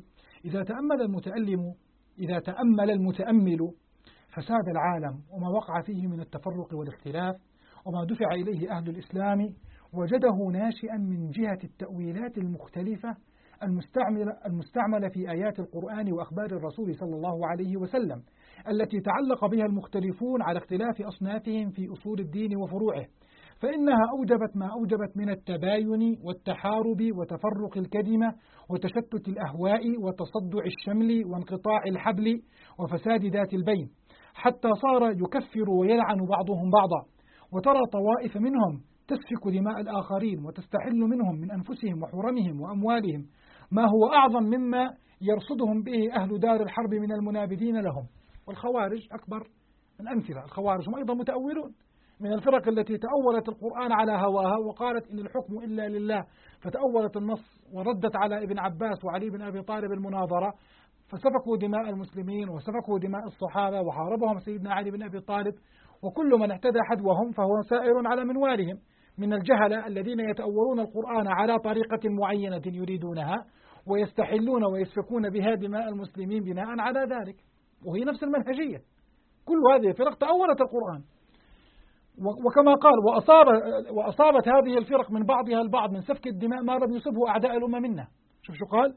إذا تأمل المتأمل فساد العالم وما وقع فيه من التفرق والاختلاف وما دفع إليه أهل الإسلام، وجده ناشئا من جهة التأويلات المختلفة المستعملة في آيات القرآن وأخبار الرسول صلى الله عليه وسلم، التي تعلق بها المختلفون على اختلاف أصنافهم في أصول الدين وفروعه، فإنها أوجبت ما أوجبت من التباين والتحارب وتفرق الكلمة وتشتت الأهواء وتصدع الشمل وانقطاع الحبل وفساد ذات البين، حتى صار يكفر ويلعن بعضهم بعضا، وترى طوائف منهم تسفك دماء الآخرين وتستحل منهم من أنفسهم وحرمهم وأموالهم ما هو أعظم مما يرصدهم به أهل دار الحرب من المنابذين لهم. والخوارج أكبر من أمثلة. الخوارج هم أيضا متأولون، من الفرق التي تأولت القرآن على هواها وقالت إن الحكم إلا لله، فتأولت النص وردت على ابن عباس وعلي بن أبي طالب المناظرة، فسفكوا دماء المسلمين وسفكوا دماء الصحابة وحاربهم سيدنا علي بن أبي طالب، وكل من اعتدى حدوهم فهو سائر على منوالهم من الجهلة الذين يتأولون القرآن على طريقة معينة يريدونها ويستحلون ويسفكون بها دماء المسلمين بناء على ذلك، وهي نفس المنهجية. كل هذه الفرق تأولت القرآن، وكما قال: وأصابت هذه الفرق من بعضها البعض من سفك الدماء ما لم يصبه أعداء الأمة منا. شو قال: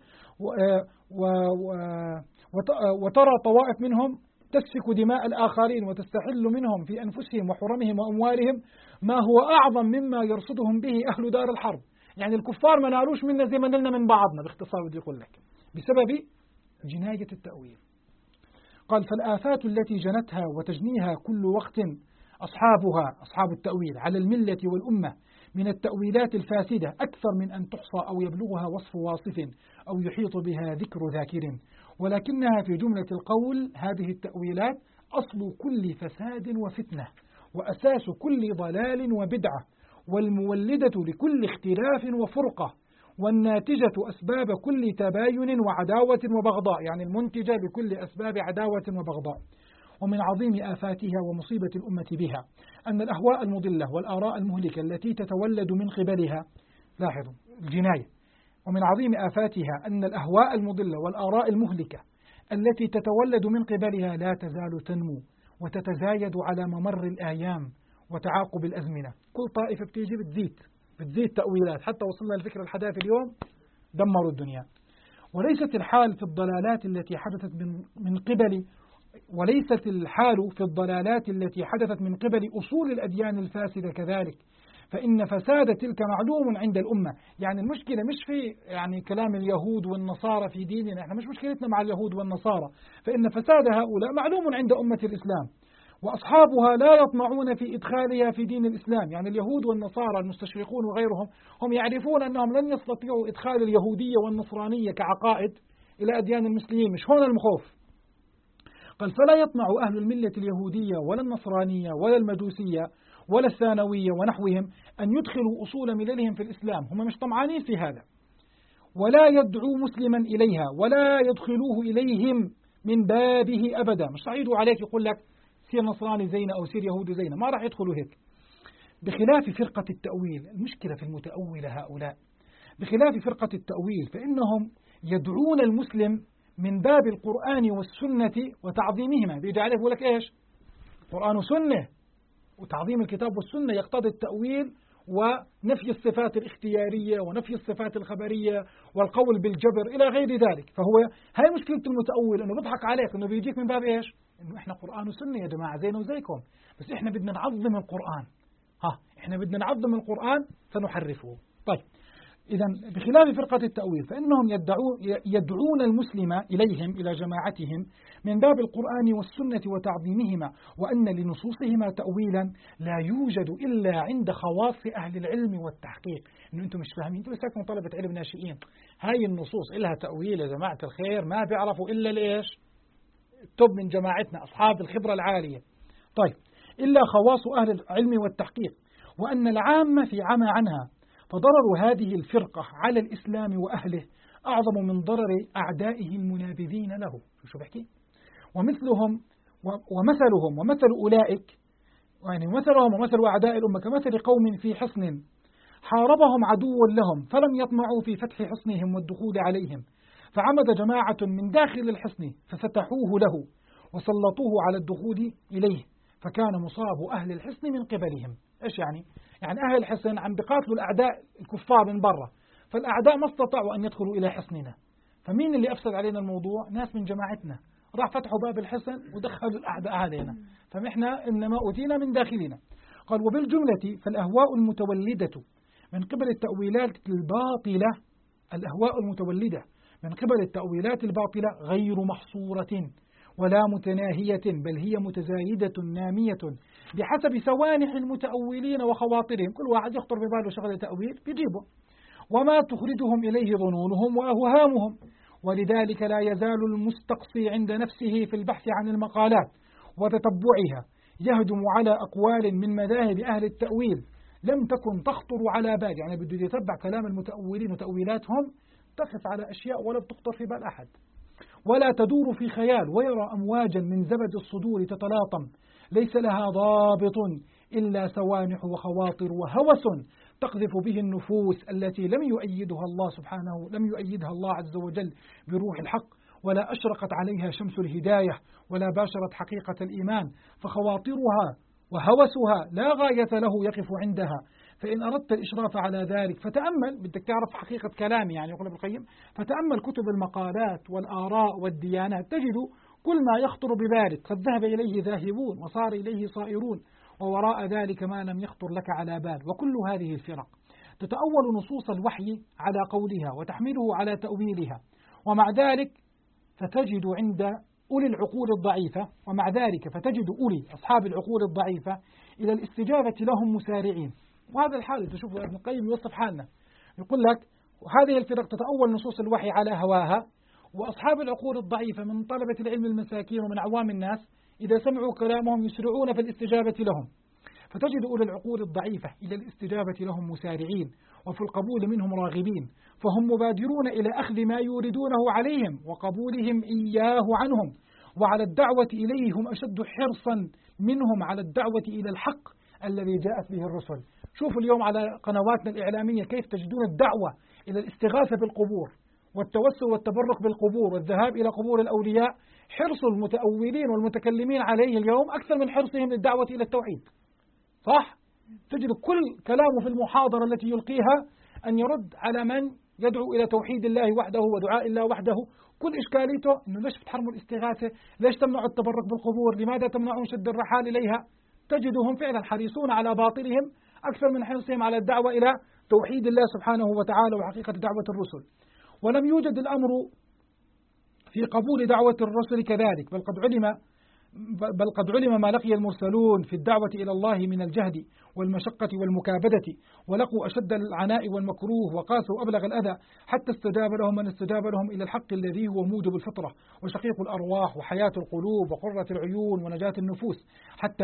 وترى طوائف منهم تسفك دماء الآخرين وتستحل منهم في أنفسهم وحرمهم وأموالهم ما هو أعظم مما يرصدهم به أهل دار الحرب. يعني الكفار ما نالوش منا زي ما نلنا من بعضنا، باختصار بدي أقول لك، بسبب جناية التأويل. قال: فالآفات التي جنتها وتجنيها كل وقت أصحاب التأويل على الملة والأمة من التأويلات الفاسدة أكثر من أن تحصى أو يبلغها وصف واصف أو يحيط بها ذكر ذاكر، ولكنها في جملة القول هذه التأويلات أصل كل فساد وفتنة وأساس كل ضلال وبدعة، والمولدة لكل اختلاف وفرقة، والناتجة أسباب كل تباين وعداوة وبغضاء، يعني المنتجة لكل أسباب عداوة وبغضاء. ومن عظيم آفاتها ومصيبة الأمة بها أن الأهواء المضلة والآراء المهلكة التي تتولد من قبلها، لاحظوا الجناية، ومن عظيم آفاتها أن الأهواء المضلة والآراء المهلكة التي تتولد من قبلها لا تزال تنمو وتتزايد على ممر الأيام وتعاقب الأزمنة. كل طائفة بتيجي بتزيد تأويلات، حتى وصلنا للفكر الحداثي اليوم دمروا الدنيا. وليست الحال في الضلالات التي حدثت التي حدثت من قبل أصول الأديان الفاسدة كذلك، فإن فساد تلك معلوم عند الأمة. يعني المشكلة مش في كلام اليهود والنصارى في ديننا، احنا مش مشكلتنا مع اليهود والنصارى، فإن فساد هؤلاء معلوم عند أمة الإسلام، وأصحابها لا يطمعون في إدخالها في دين الإسلام. يعني اليهود والنصارى المستشرقون وغيرهم هم يعرفون أنهم لن يستطيعوا إدخال اليهودية والنصرانية كعقائد إلى أديان المسلمين، مش هون المخوف. قال: فلا يطمع أهل الملة اليهودية ولا النصرانية ولا المجوسية ولا الثانوية ونحوهم أن يدخلوا أصول مللهم في الإسلام، هم مش طمعانين في هذا، ولا يدعو مسلما إليها ولا يدخلوه إليهم من بابه أبدا. مش صعيدوا عليك يقول لك سير نصراني زينا أو سير يهودي زينا، ما راح يدخلوا هيك. بخلاف فرقة التأويل، المشكلة في المتأولة هؤلاء، بخلاف فرقة التأويل فإنهم يدعون المسلم من باب القرآن والسنة وتعظيمهما. بيجي عليه يقول لك إيش؟ قرآن وسنة، وتعظيم الكتاب والسنة يقتضي التأويل ونفي الصفات الاختيارية ونفي الصفات الخبرية والقول بالجبر إلى غير ذلك. فهو هاي مشكلة المتأول، إنه بيضحك عليك، إنه بيجيك من باب إيش؟ إنه إحنا قرآن وسنة يا جماعة زينا وزيكم، بس إحنا بدنا نعظم القرآن، إحنا بدنا نعظم القرآن فنحرفه. طيب، إذا بخلاف فرقة التأويل فإنهم يدعون المسلم إليهم إلى جماعتهم من باب القرآن والسنة وتعظيمهما، وأن لنصوصهما تأويلا لا يوجد إلا عند خواص أهل العلم والتحقيق. إنه أنتم مش فاهمين، أنتم لساكم طلبة علم ناشئين، هاي النصوص إلها تأويل يا جماعة الخير ما بيعرفوا إلا لإيش؟ التوب من جماعتنا أصحاب الخبرة العالية. طيب، إلا خواص أهل العلم والتحقيق، وأن العامة في عمى عنها، فضرر هذه الفرقة على الإسلام وأهله أعظم من ضرر أعدائه المنابذين له. شو بحكي؟ ومثلهم ومثل أولئك، يعني مثلهم ومثل أعداء الأمة كمثل قوم في حصن حاربهم عدو لهم فلم يطمعوا في فتح حصنهم والدخول عليهم، فعمد جماعة من داخل الحصن ففتحوه له وسلطوه على الدخول إليه، فكان مصاب أهل الحصن من قبلهم. إيش يعني؟ يعني أهل الحصن عم بقاتلوا الأعداء الكفار من برا، فالأعداء ما استطاعوا أن يدخلوا إلى حصننا، فمين اللي أفسد علينا الموضوع؟ ناس من جماعتنا راح فتحوا باب الحصن ودخلوا الأعداء علينا، فإحنا إنما أوتينا من داخلنا. قال: وبالجملة فالأهواء المتولدة من قبل التأويلات الباطلة، الأهواء المتولدة من قبل التأويلات الباطلة غير محصورة ولا متناهية، بل هي متزايدة نامية بحسب سوانح المتأولين وخواطرهم. كل واحد يخطر بباله شغلة تأويل بيجيبه، وما تخرجهم إليه ظنونهم وأوهامهم. ولذلك لا يزال المستقصي عند نفسه في البحث عن المقالات وتتبعها يهدم على أقوال من مذاهب أهل التأويل لم تكن تخطر على بال، يعني بده يتبع كلام المتأولين وتأويلاتهم، تقف على أشياء ولا بتخطر في بال أحد، ولا تدور في خيال، ويرى أمواجا من زبد الصدور تتلاطم ليس لها ضابط إلا سوانح وخواطر وهوس تقذف به النفوس التي لم يؤيدها الله عز وجل بروح الحق، ولا أشرقت عليها شمس الهداية، ولا باشرت حقيقة الإيمان، فخواطرها وهوسها لا غاية له يقف عندها. فإن أردت الإشراف على ذلك فتأمل، بدك تعرف حقيقة كلامي يعني يقول ابن القيم، فتأمل كتب المقالات والآراء والديانات، تجد كل ما يخطر ببالك قد ذهب إليه ذاهبون وصار إليه صائرون، ووراء ذلك ما لم يخطر لك على بال. وكل هذه الفرق تتأول نصوص الوحي على قولها وتحمله على تأويلها، ومع ذلك فتجد عند أولي العقول الضعيفة، ومع ذلك فتجد أولي أصحاب العقول الضعيفة إلى الاستجابة لهم مسارعين. وهذا الحال تشوف ابن القيم يوصف حالنا، يقول لك هذه الفرق تتأول نصوص الوحي على هواها، وأصحاب العقول الضعيفة من طلبة العلم المساكين ومن عوام الناس إذا سمعوا كلامهم يسرعون في الاستجابة لهم. فتجد أولي العقول الضعيفة إلى الاستجابة لهم مسارعين، وفي القبول منهم راغبين، فهم مبادرون إلى أخذ ما يوردونه عليهم وقبولهم إياه عنهم، وعلى الدعوة إليه هم أشد حرصا منهم على الدعوة إلى الحق الذي جاءت به الرسل. شوفوا اليوم على قنواتنا الإعلامية كيف تجدون الدعوة إلى الاستغاثة بالقبور والتوسل والتبرك بالقبور والذهاب إلى قبور الأولياء. حرص المتأولين والمتكلمين عليه اليوم أكثر من حرصهم للدعوة إلى التوحيد. صح؟ تجد كل كلامه في المحاضرة التي يلقيها أن يرد على من يدعو إلى توحيد الله وحده ودعاء الله وحده. كل إشكاليته أنه ليش بتحرموا الاستغاثة؟ ليش تمنعوا التبرك بالقبور؟ لماذا تمنعون شد الرحال إليها؟ تجدهم فعلا حريصون على باطلهم أكثر من حرصهم على الدعوة إلى توحيد الله سبحانه وتعالى وحقيقة دعوة الرسل. ولم يوجد الأمر في قبول دعوة الرسل كذلك، بل قد علم ما لقي المرسلون في الدعوة إلى الله من الجهد والمشقة والمكابدة، ولقوا أشد العناء والمكروه، وقاسوا أبلغ الأذى، حتى استجاب لهم من استجاب لهم إلى الحق الذي هو موجب الفطرة وشقيق الأرواح وحياة القلوب وقرة العيون ونجاة النفوس، حتى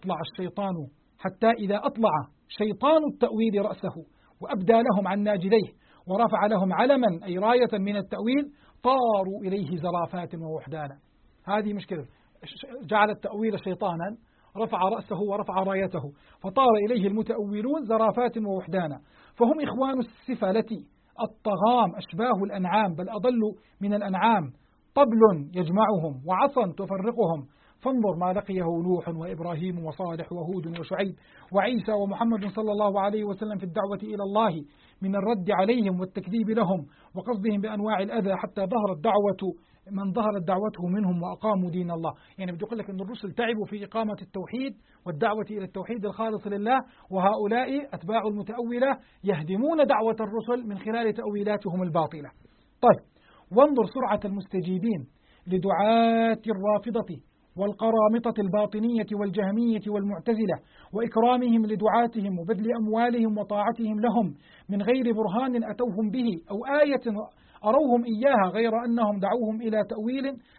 إذا أطلع شيطان التأويل رأسه وأبدى لهم عن ناجذيه ورفع لهم علما أي راية من التأويل، طاروا إليه زرافات ووحدانا. هذه مشكلة، جعل التأويل شيطانا، رفع رأسه ورفع رايته، فطار إليه المتأولون زرافات ووحدانا، فهم إخوان السفلة الطغام أشباه الأنعام، بل أضل من الأنعام، طبل يجمعهم وعصا تفرقهم. فانظر ما لقيه نوح وإبراهيم وصالح وهود وشعيب وعيسى ومحمد صلى الله عليه وسلم في الدعوة إلى الله من الرد عليهم والتكذيب لهم وقصدهم بأنواع الأذى، حتى ظهرت دعوته منهم وأقاموا دين الله. يعني بدي أقول لك أن الرسل تعبوا في إقامة التوحيد والدعوة إلى التوحيد الخالص لله، وهؤلاء أتباع المتأولة يهدمون دعوة الرسل من خلال تأويلاتهم الباطلة. طيب، وانظر سرعة المستجيبين لدعاة الرافضة والقرامطة الباطنية والجهمية والمعتزلة، وإكرامهم لدعاتهم وبذل أموالهم وطاعتهم لهم من غير برهان أتوهم به أو آية أروهم إياها، غير أنهم دعوهم إلى تأويل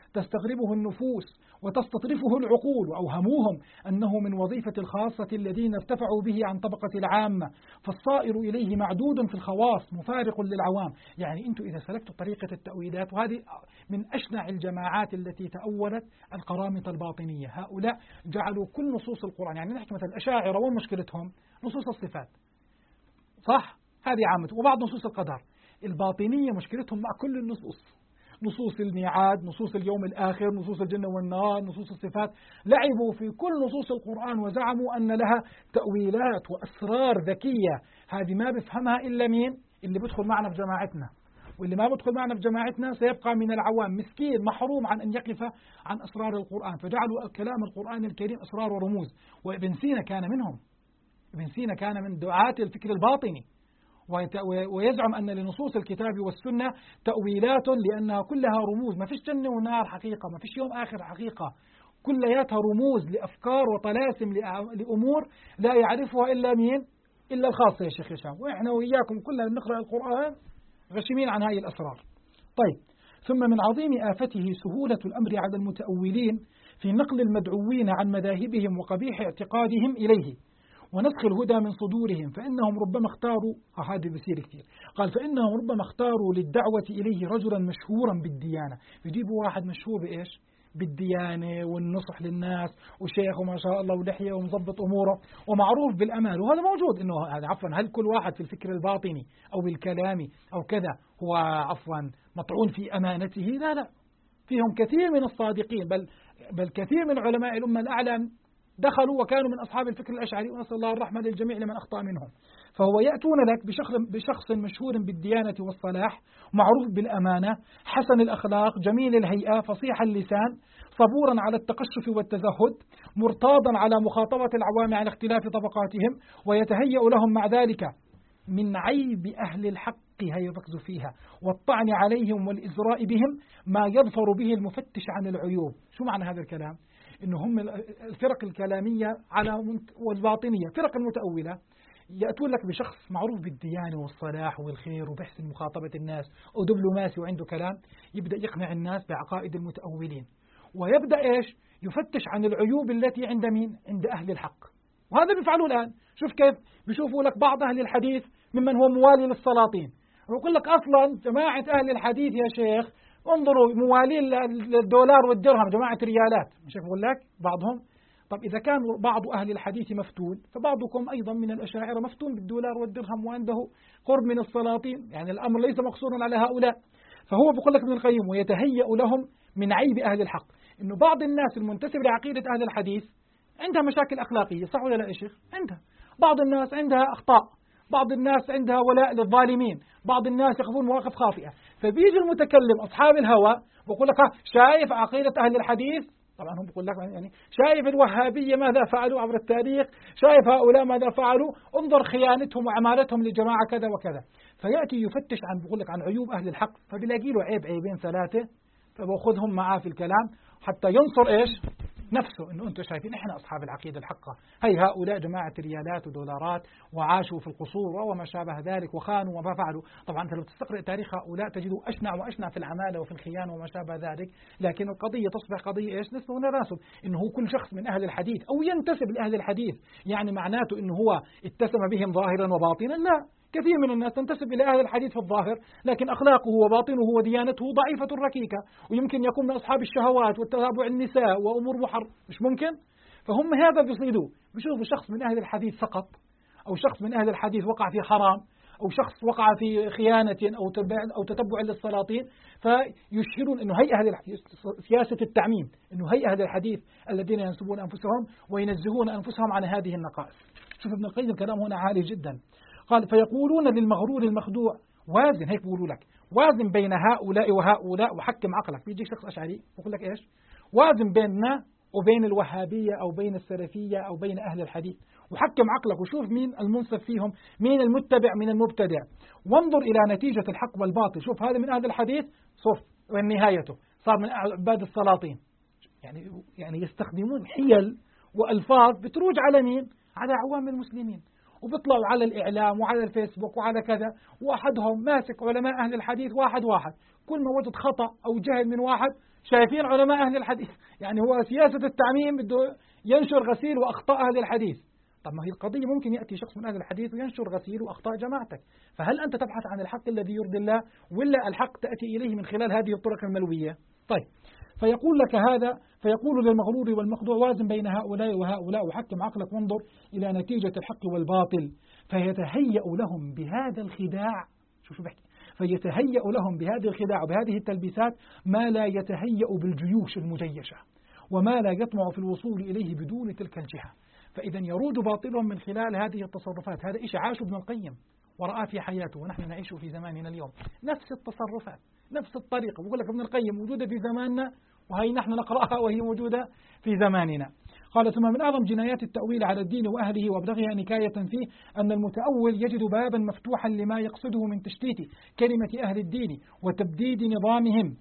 تستغربه النفوس وتستطرفه العقول، وأوهموهم أنه من وظيفة الخاصة الذين ارتفعوا به عن طبقة العامة، فالصائر إليه معدود في الخواص مفارق للعوام. يعني أنتم إذا سلكتوا طريقة التأويلات، وهذه من أشنع الجماعات التي تأولت القرامطة الباطنية، هؤلاء جعلوا كل نصوص القرآن، يعني نحكي مثلا الأشاعرة وين مشكلتهم؟ نصوص الصفات، صح؟ هذه عامة، وبعض نصوص القدر. الباطنية مشكلتهم مع كل النصوص، نصوص الميعاد، نصوص اليوم الآخر، نصوص الجنة والنار، نصوص الصفات، لعبوا في كل نصوص القرآن وزعموا أن لها تأويلات وأسرار ذكية. هذه ما بفهمها إلا مين؟ اللي بدخل معنا في جماعتنا، واللي ما بدخل معنا في جماعتنا سيبقى من العوام مسكين محروم عن أن يقف عن أسرار القرآن، فجعلوا كلام القرآن الكريم أسرار ورموز. وابن سينا كان منهم، ابن سينا كان من دعاة الفكر الباطني، ويزعم أن لنصوص الكتاب والسنة تأويلات لأنها كلها رموز، ما فيش جنة ونار حقيقة، ما فيش يوم آخر حقيقة، كلياتها رموز لأفكار وطلاسم لأمور لا يعرفها إلا مين؟ إلا الخاصة يا شيخ هشام، وإحنا وإياكم كلنا بنقرأ القرآن غشيمين عن هذه الأسرار. طيب، ثم من عظيم آفته سهولة الأمر على المتأولين في نقل المدعوين عن مذاهبهم وقبيح اعتقادهم إليه ونسخ الهدى من صدورهم، فإنهم ربما اختاروا، هذا بيصير كثير، قال فإنهم ربما اختاروا للدعوة إليه رجلا مشهورا بالديانة، يجيبوا واحد مشهور بإيش؟ بالديانة والنصح للناس وشيخ وما شاء الله ولحية ومضبط أموره ومعروف بالأمان، وهذا موجود. إنه هذا عفوا، هل كل واحد في الفكر الباطني أو بالكلامي أو كذا هو عفوا مطعون في أمانته؟ لا لا، فيهم كثير من الصادقين، بل كثير من علماء الأمة الأعلام دخلوا وكانوا من أصحاب الفكر الأشعري، ونسأل الله الرحمة للجميع لمن أخطأ منهم. فهو يأتون لك بشخص مشهور بالديانة والصلاح، معروف بالأمانة، حسن الأخلاق، جميل الهيئة، فصيح اللسان، صبورا على التقشف والتزهد، مرتاضا على مخاطبة العوام على اختلاف طبقاتهم، ويتهيأ لهم مع ذلك من عيب أهل الحق، هي يركز فيها، والطعن عليهم والإزراء بهم ما يظفر به المفتش عن العيوب. شو معنى هذا الكلام؟ إنه هم الفرق الكلامية والباطنية، فرق المتأولة، يأتون لك بشخص معروف بالديانة والصلاح والخير وبحسن مخاطبة الناس ودبلوماسي وعنده كلام، يبدأ يقنع الناس بعقائد المتأولين، ويبدأ إيش؟ يفتش عن العيوب التي عند مين؟ عند أهل الحق. وهذا بيفعلوه الآن. شوف كيف بيشوفوا لك بعض أهل الحديث ممن هو موالي للسلاطين، ويقول لك أصلا جماعة أهل الحديث يا شيخ انظروا موالين للدولار والدرهم، جماعة ريالات، مش يقول لك بعضهم. طب إذا كان بعض أهل الحديث مفتون، فبعضكم أيضا من الأشاعرة مفتون بالدولار والدرهم وعنده قرب من السلاطين، يعني الأمر ليس مقصورا على هؤلاء. فهو بيقول لك ابن القيم ويتهيأ لهم من عيب أهل الحق، إنه بعض الناس المنتسب لعقيدة أهل الحديث عندها مشاكل أخلاقية، صح ولا لا يا شيخ؟ عندها بعض الناس عندها أخطاء، بعض الناس عندها ولاء للظالمين، بعض الناس يقفون مواقف خاطئة. فبيجي المتكلم أصحاب الهوى ويقول لك شايف عقيدة أهل الحديث، طبعا هم بيقول لك يعني شايف الوهابية ماذا فعلوا عبر التاريخ، شايف هؤلاء ماذا فعلوا، انظر خيانتهم وعمالتهم لجماعة كذا وكذا. فيأتي يفتش عن، بيقول لك عن عيوب أهل الحق، فبيلاقي له عيب عيبين ثلاثة، فبأخذهم معاه في الكلام حتى ينصر إيش؟ نفسه، إنه أنتم شايفين إحنا أصحاب العقيدة الحقة، هي هؤلاء جماعة ريالات ودولارات وعاشوا في القصور وما شابه ذلك وخانوا وما فعلوا. طبعا أنت لو تستقرأ تاريخ هؤلاء تجدوا أشنع وأشنع في العمالة وفي الخيانة وما شابه ذلك، لكن القضية تصبح قضية إيش؟ نسبة ونتناسب، إنه هو كل شخص من أهل الحديث أو ينتسب لأهل الحديث يعني معناته إنه هو اتسم بهم ظاهرا وباطنا، لا. كثير من الناس تنتسب إلى أهل الحديث في الظاهر، لكن أخلاقه وباطنه وديانته ضعيفة ركيكة، ويمكن يكون من أصحاب الشهوات والتتابع النساء وأمور مش ممكن. فهم هذا بيصيدوه، بيشوفوا شخص من أهل الحديث سقط، أو شخص من أهل الحديث وقع في حرام، أو شخص وقع في خيانة أو تتبع للسلاطين، فيشهرون إنه هي أهل الحديث، سياسة التعميم، إنه هي أهل الحديث الذين ينسبون أنفسهم وينزهون أنفسهم عن هذه النقائص. شوف ابن القيم الكلام هنا عالي جدا. قال فيقولون للمغرور المخدوع وازن، هيك بيقولوا لك وازن بين هؤلاء وهؤلاء وحكم عقلك. بيجي شخص أشعري يقول لك إيش؟ وازن بيننا وبين الوهابية أو بين السلفية أو بين أهل الحديث، وحكم عقلك وشوف مين المنصف فيهم، مين المتبع من المبتدع، وانظر إلى نتيجة الحق والباطل. شوف هذا من أهل الحديث صف، ونهايته صار من عباد السلاطين. يعني يستخدمون حيل وألفاظ بتروج على مين؟ على عوام المسلمين، وبيطلعوا على الإعلام وعلى الفيسبوك وعلى كذا، وأحدهم ماسك علماء أهل الحديث واحد، كل ما وجد خطأ أو جهل من واحد شايفين علماء أهل الحديث، يعني هو سياسة التعميم بده ينشر غسيل وأخطاء أهل الحديث. طب ما هي القضية ممكن يأتي شخص من أهل الحديث وينشر غسيل وأخطاء جماعتك، فهل أنت تبحث عن الحق الذي يرضي الله، ولا الحق تأتي إليه من خلال هذه الطرق الملوية؟ طيب، فيقول لك هذا، فيقول للمغرور والمخدوع وازن بين هؤلاء وهؤلاء وحكم عقلك وانظر إلى نتيجة الحق والباطل، فيتهيأ لهم بهذا الخداع. شو بحكي؟ فيتهيأ لهم بهذه الخداع وبهذه التلبيسات ما لا يتهيأ بالجيوش المجيشة، وما لا يطمع في الوصول إليه بدون تلك الجهة. فإذا يرود باطلهم من خلال هذه التصرفات. هذا إيش عاش ابن القيم ورأى في حياته، ونحن نعيش في زماننا اليوم نفس التصرفات، نفس الطريقة. بقول لك ابن القيم موجودة في زماننا، وهي نحن نقرأها وهي موجودة في زماننا. قال: ثم من أعظم جنايات التأويل على الدين وأهله وأبلغها نكاية فيه أن المتأول يجد بابا مفتوحا لما يقصده من تشتيت كلمة أهل الدين وتبديد نظامهم،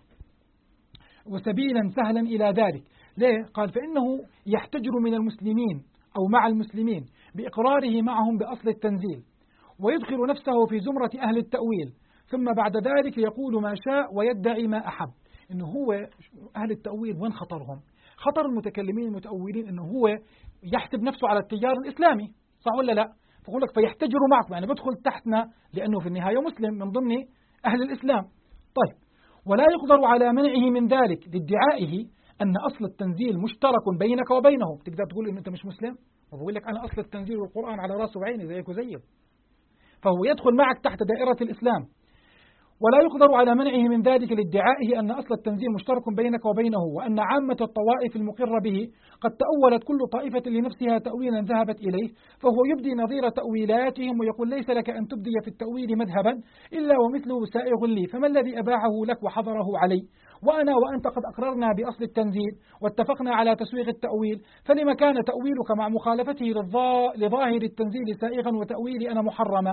وسبيلا سهلا إلى ذلك. ليه؟ قال: فإنه يحتجر من المسلمين أو مع المسلمين بإقراره معهم بأصل التنزيل، ويدخل نفسه في زمرة أهل التأويل، ثم بعد ذلك يقول ما شاء ويدعي ما أحب. إنه هو أهل التأويل وين خطرهم؟ خطر المتكلمين المتأولين إنه هو يحسب نفسه على التيار الإسلامي، صح ولا لا؟ فقول لك فيحتجر معكم، يعني بدخل تحتنا لأنه في النهاية مسلم من ضمن أهل الإسلام. طيب، ولا يقدر على منعه من ذلك لادعائه أن أصل التنزيل مشترك بينك وبينه. تقدر تقول إنه أنت مش مسلم، وبقول لك أنا أصل التنزيل والقرآن على راسه وعيني زيك وزيك، فهو يدخل معك تحت دائرة الإسلام. ولا يقدر على منعه من ذلك لادعائه أن أصل التنزيل مشترك بينك وبينه، وأن عامة الطوائف المقرة به قد تأولت كل طائفة لنفسها تأويلا ذهبت إليه، فهو يبدي نظير تأويلاتهم ويقول: ليس لك أن تبدي في التأويل مذهبا إلا ومثله سائغ لي، فما الذي أباعه لك وحظره علي؟ وأنا وأنت قد أقررنا بأصل التنزيل واتفقنا على تسويغ التأويل، فلما كان تأويلك مع مخالفته لظاهر التنزيل سائغا وتأويلي أنا محرمة؟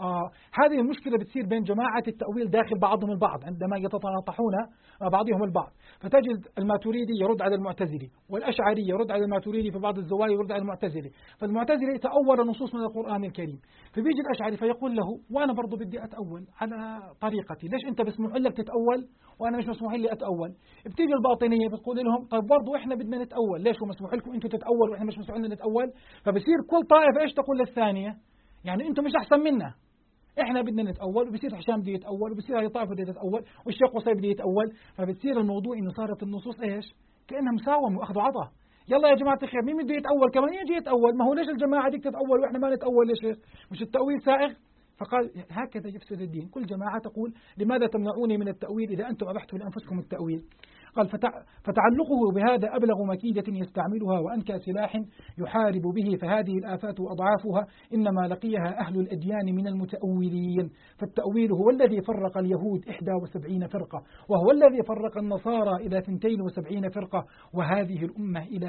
هذه المشكلة بتصير بين جماعة التأويل داخل بعضهم البعض عندما يتناطحون بعضهم البعض. فتجد الماتريدي يرد على المعتزلي، والأشعري يرد على الماتريدي، في بعض الزوايا يرد على المعتزلي، فالمعتزلي يتأول نصوص من القرآن الكريم، فبيجي الأشعري فيقول له: وأنا برضو بدي أتأول على طريقتي، ليش أنت مسموح لك تتأول وأنا مش مسموح لي أتأول؟ بتيجي الباطنية بتقول لهم: طيب برضو إحنا بدنا نتأول، ليش هو مسموح لكم أنتم تتأول وإحنا مش مسموح لنا نتأول؟ فبصير كل طائفة إيش تقول للثانية؟ يعني أنتم مش أحسن منا، احنا بدنا نتأول، وبصير هشام بده يتأول، وبصير هي طائفة بدها تتأول، والشيخ قصي بده يتأول. فبتصير الموضوع انه صارت النصوص ايش؟ كأنها مساومة واخذ وعطاء. يلا يا جماعة الخير، مين بده يتأول كمان يجي يتأول؟ ما هو ليش الجماعة ديك تتأول واحنا ما نتأول؟ ليش؟ مش التأويل سائغ؟ فقال: هكذا يفسد الدين. كل جماعة تقول: لماذا تمنعوني من التأويل إذا أنتم أبحتم لأنفسكم التأويل؟ قال: فتعلقه بهذا أبلغ مكيدة يستعملها وأنكى سلاح يحارب به، فهذه الآفات وأضعافها إنما لقيها أهل الأديان من المتأولين. فالتأويل هو الذي فرق اليهود 71 فرقة، وهو الذي فرق النصارى إلى 72 فرقة، وهذه الأمة إلى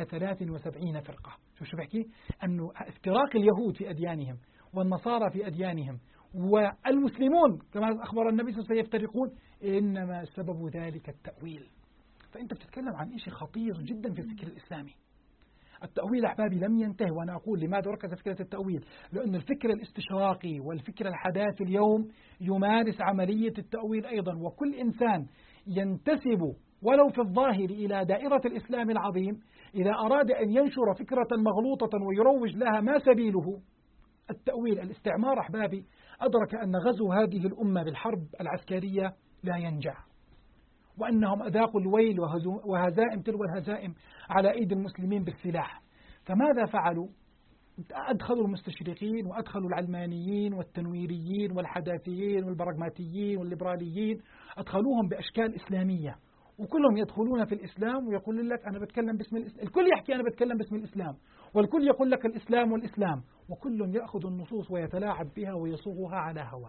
73 فرقة. شو بحكي؟ أنه افتراق اليهود في أديانهم والنصارى في أديانهم والمسلمون كما أخبر النبي صلى الله عليه وسلم يفترقون، إنما سبب ذلك التأويل. فأنت بتتكلم عن شيء خطير جدا في الفكر الإسلامي. التأويل أحبابي لم ينتهي، وأنا أقول لماذا ركز فكرة التأويل؟ لأن الفكر الاستشراقي والفكر الحداثي اليوم يمارس عملية التأويل أيضا، وكل إنسان ينتسب ولو في الظاهر إلى دائرة الإسلام العظيم إذا أراد أن ينشر فكرة مغلوطة ويروج لها ما سبيله؟ التأويل. الاستعمار أحبابي أدرك أن غزو هذه الأمة بالحرب العسكرية لا ينجح، وأنهم أذاقوا الويل وهزائم تلو الهزائم على أيدي المسلمين بالسلاح. فماذا فعلوا؟ أدخلوا المستشرقين وأدخلوا العلمانيين والتنويريين والحداثيين والبراغماتيين والليبراليين، أدخلوهم بأشكال إسلامية، وكلهم يدخلون في الإسلام ويقول لك أنا بتكلم باسم الإسلام. الكل يحكي أنا بتكلم باسم الإسلام، والكل يقول لك الإسلام والإسلام، وكل يأخذ النصوص ويتلاعب بها ويصوغها على هواه.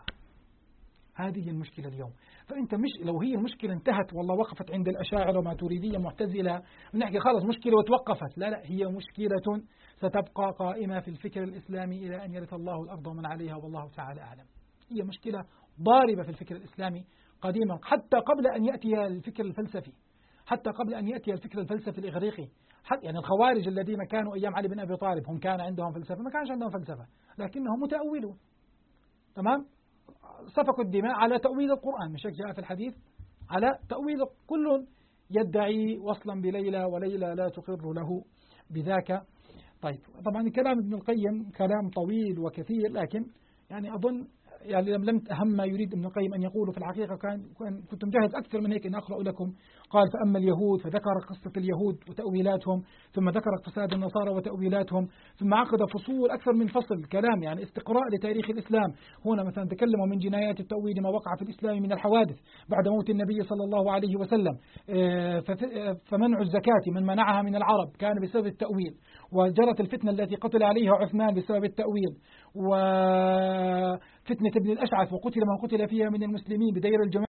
هذه المشكلة اليوم. فأنت مش لو هي المشكلة انتهت والله وقفت عند الأشاعرة وماتريدية معتزلة بنحكي خلاص مشكلة وتوقفت، لا، هي مشكلة ستبقى قائمة في الفكر الإسلامي إلى أن يرث الله الأرض ومن عليها والله تعالى أعلم. هي مشكلة ضاربة في الفكر الإسلامي قديما، حتى قبل أن يأتي الفكر الفلسفي، حتى قبل أن يأتي الفكر الفلسفي الإغريقي. يعني الخوارج الذين كانوا أيام علي بن أبي طالب هم كان عندهم فلسفة؟ ما كانش عندهم فلسفة، لكنهم متأولون. تمام؟ سفكوا الدماء على تأويل القرآن، مش جاء في الحديث على تأويل. كل يدعي وصلا بليلى وليلى لا تقر له بذاك. طيب طبعا كلام ابن القيم كلام طويل وكثير، لكن يعني أظن يعني لم أهم ما يريد ابن القيم أن يقوله في الحقيقة كنت مجهز أكثر من هيك أن أقرأ لكم. قال فأما اليهود فذكر قصة اليهود وتأويلاتهم، ثم ذكر اقتصاد النصارى وتأويلاتهم، ثم عقد فصول أكثر من فصل كلام يعني استقراء لتاريخ الإسلام. هنا مثلا تكلموا من جنايات التأويل ما وقع في الإسلام من الحوادث بعد موت النبي صلى الله عليه وسلم، فمنع الزكاة من منعها من العرب كان بسبب التأويل، وجرت الفتنة التي قتل عليها عثمان بسبب التأويل، وفتنة ابن الأشعث وقتل من قتل فيها من المسلمين بدير الجماعة